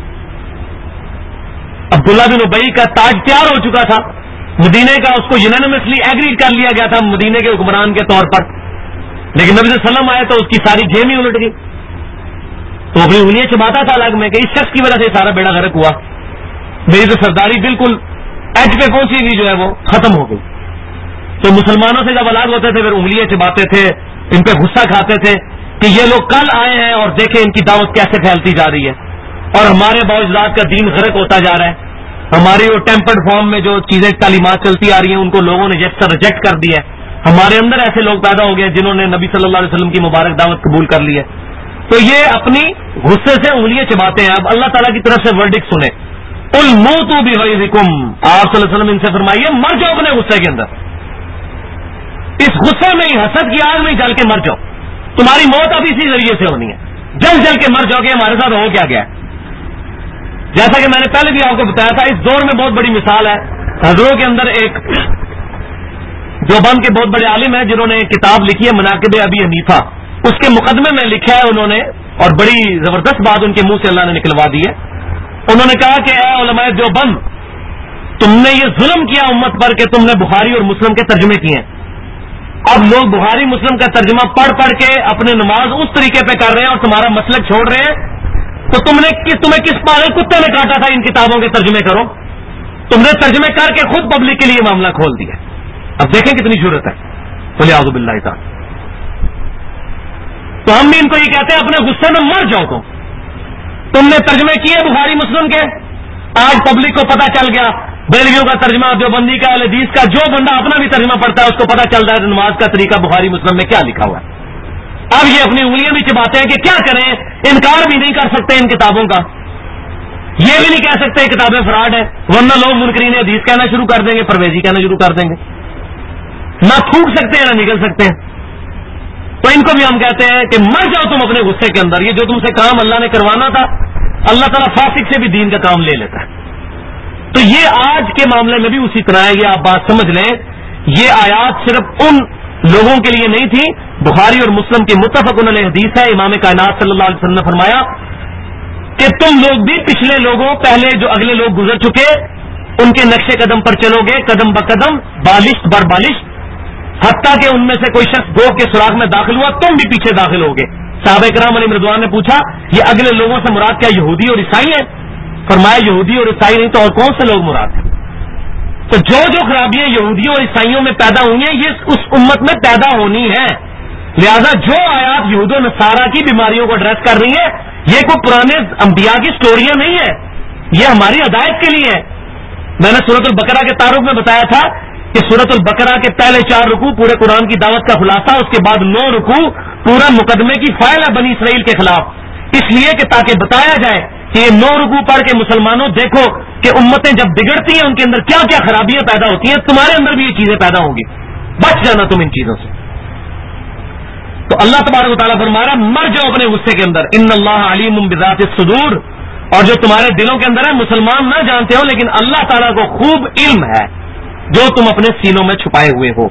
عبداللہ بن ابی کا تاج تیار ہو چکا تھا مدینے کا, اس کو یونانیمسلی ایگری کر لیا گیا تھا مدینے کے حکمران کے طور پر, لیکن نبی صلی اللہ علیہ وسلم آئے تو اس کی ساری جیب ہی الٹ گئی. تو اپنی انگلیاں چباتا تھا الگ میں کہ اس شخص کی وجہ سے سارا بیڑا غرق ہوا, میری تو سرداری بالکل ایج پہ پہنچی ہوئی جو ہے وہ ختم ہو گئی. تو مسلمانوں سے جب الگ ہوتے تھے پھر انگلیاں چباتے تھے, ان پہ غصہ کھاتے تھے کہ یہ لوگ کل آئے ہیں اور دیکھیں ان کی دعوت کیسے پھیلتی جا رہی ہے, اور ہمارے باوجداد کا دین غرق ہوتا جا رہا ہے. ہماری وہ ٹیمپرڈ فارم میں جو چیزیں تعلیمات چلتی آ رہی ہیں ان کو لوگوں نے ریجیکٹ کر دیا ہے. ہمارے اندر ایسے لوگ پیدا ہو گئے جنہوں نے نبی صلی اللہ علیہ وسلم کی مبارک دعوت قبول کر لی ہے. تو یہ اپنی غصے سے انگلیاں چباتے ہیں. اب اللہ تعالیٰ کی طرف سے ورڈکٹ سنیں, قُلْ مُوتُوا بِغَيْظِكُمْ, آپ صلی اللہ علیہ وسلم ان سے فرمائیے مر جاؤ اپنے غصے کے اندر, اس غصے میں ہی حسد کی آگ میں جل کے مر جاؤ. تمہاری موت اب اسی ذریعے سے ہونی ہے, جل جل کے مر جاؤ گے. ہمارے ساتھ ہو کیا گیا, جیسا کہ میں نے پہلے بھی آپ کو بتایا تھا, اس دور میں بہت بڑی مثال ہے. حضروں کے اندر ایک دیوبند کے بہت بڑے عالم ہیں جنہوں نے ایک کتاب لکھی ہے مناقب ابی حنیفہ, اس کے مقدمے میں لکھا ہے انہوں نے, اور بڑی زبردست بات ان کے منہ سے اللہ نے نکلوا دی ہے. انہوں نے کہا کہ اے علماء دیوبند, تم نے یہ ظلم کیا امت پر کہ تم نے بخاری اور مسلم کے ترجمے کیے ہیں. اب لوگ بخاری مسلم کا ترجمہ پڑھ کے اپنے نماز اس طریقے پہ کر رہے ہیں اور تمہارا مسلک چھوڑ رہے ہیں. تو تمہیں کس پاگل کتے نے کاٹا تھا ان کتابوں کے ترجمے کرو, تم نے ترجمے کر کے خود پبلک کے لیے معاملہ کھول دیا. اب دیکھیں کتنی صورت ہے. بولے اعوذ باللہ تعالی. تو ہم بھی ان کو یہ کہتے ہیں اپنے غصے میں مر جاؤ. تم نے ترجمے کیے بخاری مسلم کے, آج پبلک کو پتا چل گیا بریلویوں کا ترجمہ, دیوبندی کا, اہل حدیث کا, جو بندہ اپنا بھی ترجمہ پڑھتا ہے اس کو پتا چل رہا ہے نماز کا طریقہ بخاری مسلم میں کیا لکھا ہوا ہے. اب یہ اپنی انگلیاں بھی چباتے ہیں کہ کیا کریں, انکار بھی نہیں کر سکتے ان کتابوں کا, یہ بھی نہیں کہہ سکتے کتابیں فراڈ ہیں, ورنہ لوگ منکرین حدیث کہنا شروع کر دیں گے, پرویزی کہنا شروع کر دیں گے. نہ تھوک سکتے ہیں نہ نکل سکتے ہیں. تو ان کو بھی ہم کہتے ہیں کہ مر جاؤ تم اپنے غصے کے اندر. یہ جو تم سے کام اللہ نے کروانا تھا, اللہ تعالیٰ فاسق سے بھی دین کا کام لے لیتا ہے. تو یہ آج کے معاملے میں بھی اسی طرح ہے. یہ آپ بات سمجھ لیں, یہ آیات صرف ان لوگوں کے لیے نہیں تھی. بخاری اور مسلم کی متفق علیہ حدیث ہے, امام کائنات صلی اللہ علیہ وسلم نے فرمایا کہ تم لوگ بھی پچھلے لوگوں, پہلے جو اگلے لوگ گزر چکے, ان کے نقش قدم پر چلو گے, قدم بقدم, بالشت بر بالشت, حتیٰ کہ ان میں سے کوئی شخص گوہ کے سوراخ میں داخل ہوا تم بھی پیچھے داخل ہوگے. صحابہ کرام علیہ رضوان نے پوچھا یہ اگلے لوگوں سے مراد کیا یہودی اور عیسائی ہیں؟ فرمایا یہودی اور عیسائی نہیں تو اور کون سے لوگ مراد ہیں؟ تو جو خرابیاں یہودیوں اور عیسائیوں میں پیدا ہوئی ہیں یہ اس امت میں پیدا ہونی ہے. لہذا جو آیات یہود و نصارہ کی بیماریوں کو ایڈریس کر رہی ہیں یہ کوئی پرانے انبیاء کی سٹوریاں نہیں ہیں, یہ ہماری ہدایت کے لیے ہے. میں نے سورۃ البقرہ کے تعارف میں بتایا تھا کہ سورۃ البقرہ کے پہلے 4 رکوع پورے قرآن کی دعوت کا خلاصہ, اس کے بعد 9 رکوع پورا مقدمے کی فائل ہے بنی اسرائیل کے خلاف, اس لیے کہ تاکہ بتایا جائے کہ یہ 9 رکوع پڑھ کے مسلمانوں دیکھو کہ امتیں جب بگڑتی ہیں ان کے اندر کیا کیا خرابیاں پیدا ہوتی ہیں, تمہارے اندر بھی یہ چیزیں پیدا ہوں گی, بچ جانا تم ان چیزوں سے. تو اللہ تبارک و تعالیٰ فرما رہا مر جاؤ اپنے غصے کے اندر. ان اللہ علیم بذات الصدور, اور جو تمہارے دلوں کے اندر ہے مسلمان نہ جانتے ہو لیکن اللہ تعالیٰ کو خوب علم ہے جو تم اپنے سینوں میں چھپائے ہوئے ہو.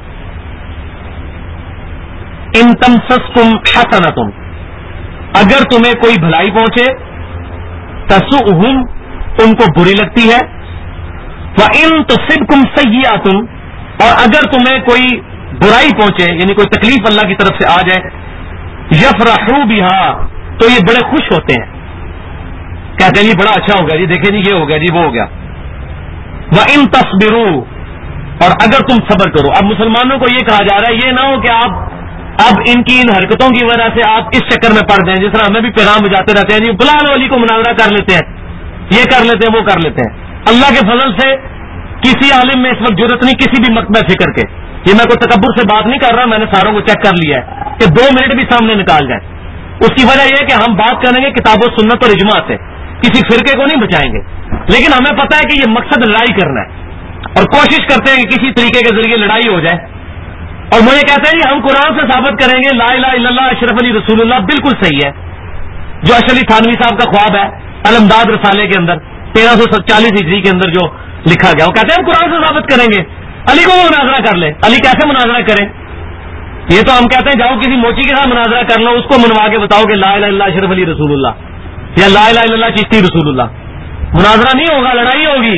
ان تمسسکم حسنۃ, اگر تمہیں کوئی بھلائی پہنچے, تسؤہم, ان کو بری لگتی ہے, وَإِن تُصِبْكُمْ سَیِّئَةٌ, اور اگر تمہیں کوئی برائی پہنچے یعنی کوئی تکلیف اللہ کی طرف سے آ جائے, یفرحوا بها, تو یہ بڑے خوش ہوتے ہیں, کہتے ہیں جی بڑا اچھا ہو گیا جی, دیکھیں جی یہ ہو گیا جی وہ ہو گیا. وَإِن تَصْبِرُوا، اور اگر تم صبر کرو. اب مسلمانوں کو یہ کہا جا رہا ہے یہ نہ ہو کہ آپ اب ان کی ان حرکتوں کی وجہ سے آپ اس چکر میں پڑ جائیں، جس طرح ہمیں بھی پیغام بجاتے رہتے ہیں جی بلا لو علی کو مناظرہ کر لیتے ہیں، یہ کر لیتے ہیں وہ کر لیتے ہیں. اللہ کے فضل سے کسی عالم میں اس وقت ضرورت نہیں کسی بھی مکتبہ فکر کے، یہ میں کوئی تکبر سے بات نہیں کر رہا، میں نے ساروں کو چیک کر لیا ہے کہ 2 منٹ بھی سامنے نکال جائیں. اس کی وجہ یہ ہے کہ ہم بات کریں گے کتاب و سنت اور اجماع سے، کسی فرقے کو نہیں بچائیں گے. لیکن ہمیں پتہ ہے کہ یہ مقصد لڑائی کرنا ہے اور کوشش کرتے ہیں کہ کسی طریقے کے ذریعے لڑائی ہو جائے. اور مجھے کہتے ہیں جی ہم قرآن سے ثابت کریں گے لا الہ الا اللہ اشرف علی رسول اللہ. بالکل صحیح ہے، جو اشرف علی تھانوی صاحب کا خواب ہے علمداد رسالے کے اندر 1340 ہجری کے اندر جو لکھا گیا، وہ کہتے ہیں ہم قرآن سے ثابت کریں گے. علی کو وہ مناظرہ کر لے. علی کیسے مناظرہ کریں؟ یہ تو ہم کہتے ہیں جاؤ کسی موچی کے ساتھ مناظرہ کر لو، اس کو منوا کے بتاؤ کہ لا الہ الا اللہ اشرف علی رسول اللہ یا لا الہ الا اللہ چشتی رسول اللہ. مناظرہ نہیں ہوگا، لڑائی ہوگی.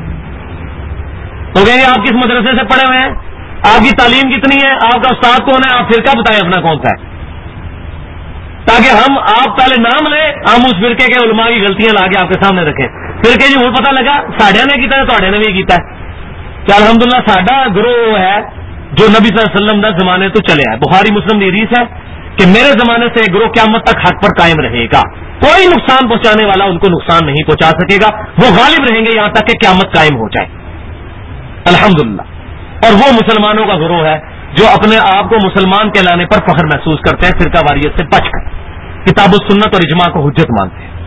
تو کہیں گے آپ کس مدرسے سے پڑھے ہوئے ہیں، آپ کی تعلیم کتنی ہے، آپ کا استاد کون ہے، آپ فرقہ بتائیں اپنا کون سا ہے، تاکہ ہم آپ پہلے نام لیں، ہم اس فرقے کے علماء کی غلطیاں لا کے آپ کے سامنے رکھیں. فرقے جی وہ پتہ لگا ساڈیا نے کیتا ہے تواڈے نے بھی کیتا ہے. کہ الحمدللہ ساڈا گروہ ہے جو نبی صلی اللہ علیہ وسلم کا زمانے تو چلے ہے. بخاری مسلم کی حدیث ہے کہ میرے زمانے سے گروہ قیامت تک حق پر قائم رہے گا، کوئی نقصان پہنچانے والا ان کو نقصان نہیں پہنچا سکے گا، وہ غالب رہیں گے یہاں تک کہ قیامت قائم ہو جائے الحمدللہ. اور وہ مسلمانوں کا گروہ ہے جو اپنے آپ کو مسلمان کہلانے پر فخر محسوس کرتے ہیں، فرقہ واریت سے بچ کر کتاب و سنت اور اجماع کو حجت مانتے ہیں.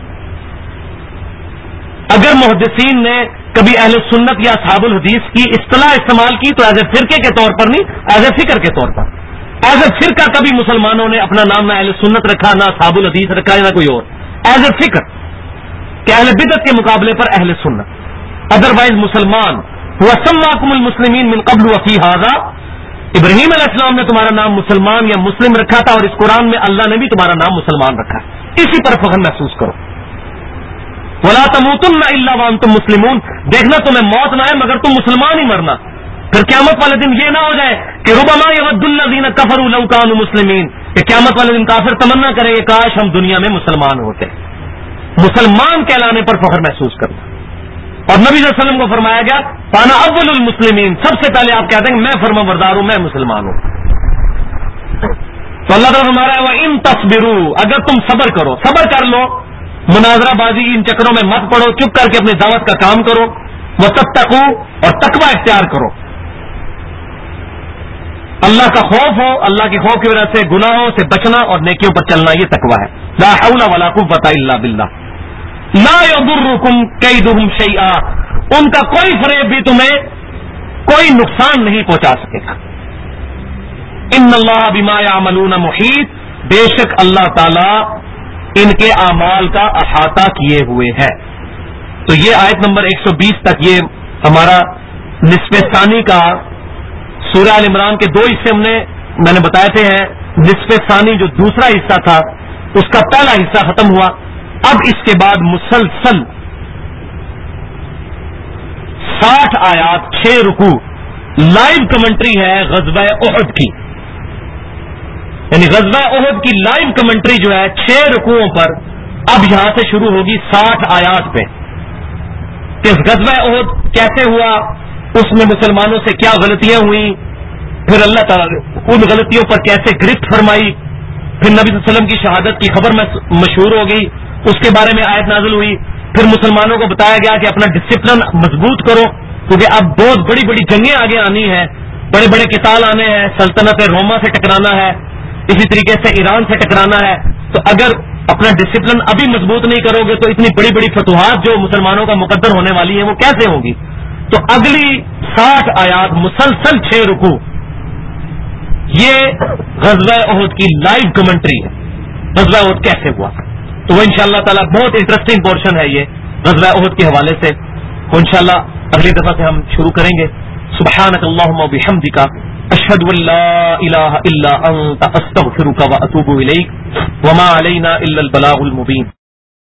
اگر محدثین نے کبھی اہل سنت یا اصحاب الحدیث کی اصطلاح استعمال کی تو ایز اے فرقے کے طور پر نہیں، ایز اے فکر کے طور پر. ایز اے فرقہ کبھی مسلمانوں نے اپنا نام نہ اہل سنت رکھا، نہ اصحاب الحدیث رکھا، نہ کوئی اور. ایز اے فکر کہ اہل بدعت کے مقابلے پر اہل سنت. ادروائز مسلمان وَسَمَّاكُمُ الْمُسْلِمِينَ مِنْ قَبْلُ وَفِي هَذَا، ابراہیم علیہ السلام نے تمہارا نام مسلمان یا مسلم رکھا تھا، اور اس قرآن میں اللہ نے بھی تمہارا نام مسلمان رکھا. اسی پر فخر محسوس کرو. وَلَا تَمُوتُنَّ إِلَّا وَأَنْتُمْ مُسْلِمُونَ، دیکھنا تمہیں موت نہ آئے مگر تم مسلمان ہی مرنا. پھر قیامت والے دن یہ نہ ہو جائے کہ ربما يود الذين كفروا لو كانوا مسلمين، کہ قیامت والے دن کافر تمنا کریں گے کاش ہم دنیا میں مسلمان ہوتے. مسلمان کہلانے پر فخر محسوس کرنا. اور نبی صلی اللہ علیہ وسلم کو فرمایا گیا فانا اول المسلمین، سب سے پہلے آپ کہتے ہیں کہ میں فرما بردار ہوں، میں مسلمان ہوں. تو اللہ تعالیٰ فرما رہا ہے وَإِن تَصْبِرُوا، اگر تم صبر کرو، صبر کر لو، مناظرہ بازی ان چکروں میں مت پڑو، چپ کر کے اپنی دعوت کا کام کرو. وَتَتَّقُوا، اور تقوی اختیار کرو. اللہ کا خوف ہو، اللہ کے خوف کی وجہ سے گناہوں سے بچنا اور نیکیوں پر چلنا، یہ تقوی ہے. لا حول ولا قوۃ الا باللہ. لا یضرکم کیدہم شیئا، ان کا کوئی فریب بھی تمہیں کوئی نقصان نہیں پہنچا سکے گا. ان اللہ بما یعملون محیط، بے شک اللہ تعالی ان کے اعمال کا احاطہ کیے ہوئے ہے. تو یہ آیت نمبر 120 تک یہ ہمارا نصف ثانی کا سورہ ال عمران کے 2 حصے میں نے بتائے تھے ہیں. نصف ثانی جو دوسرا حصہ تھا اس کا پہلا حصہ ختم ہوا. اب اس کے بعد مسلسل 60 آیات 6 رکوع لائیو کمنٹری ہے غزوہ احد کی، یعنی غزوہ احد کی لائیو کمنٹری جو ہے 6 رکوعوں پر اب یہاں سے شروع ہوگی 60 آیات پہ. کہ غزوہ احد کیسے ہوا، اس میں مسلمانوں سے کیا غلطیاں ہوئیں، پھر اللہ تعالیٰ نے ان غلطیوں پر کیسے گرفت فرمائی، پھر نبی صلی اللہ علیہ وسلم کی شہادت کی خبر مشہور ہو گئی، اس کے بارے میں آیت نازل ہوئی. پھر مسلمانوں کو بتایا گیا کہ اپنا ڈسپلن مضبوط کرو کیونکہ اب بہت بڑی بڑی جنگیں آگے آنی ہیں، بڑے بڑے قتال آنے ہیں، سلطنت روما سے ٹکرانا ہے، اسی طریقے سے ایران سے ٹکرانا ہے. تو اگر اپنا ڈسپلن ابھی مضبوط نہیں کرو گے تو اتنی بڑی بڑی فتوحات جو مسلمانوں کا مقدر ہونے والی ہیں وہ کیسے ہوں گی. تو اگلی 60 آیات مسلسل 6 رکوع یہ غزوہ احد کی لائیو کمنٹری ہے، غزوہ احد کیسے ہوا. تو وہ انشاءاللہ تعالی بہت انٹرسٹنگ پورشن ہے یہ غزوہ احد کے حوالے سے. وہ انشاءاللہ اگلی دفعہ سے ہم شروع کریں گے. سبحانک اللہم و بحمدک اشہد ان لا الہ الا انت استغفرک و اتوب الیک وما علینا الا البلاغ المبین.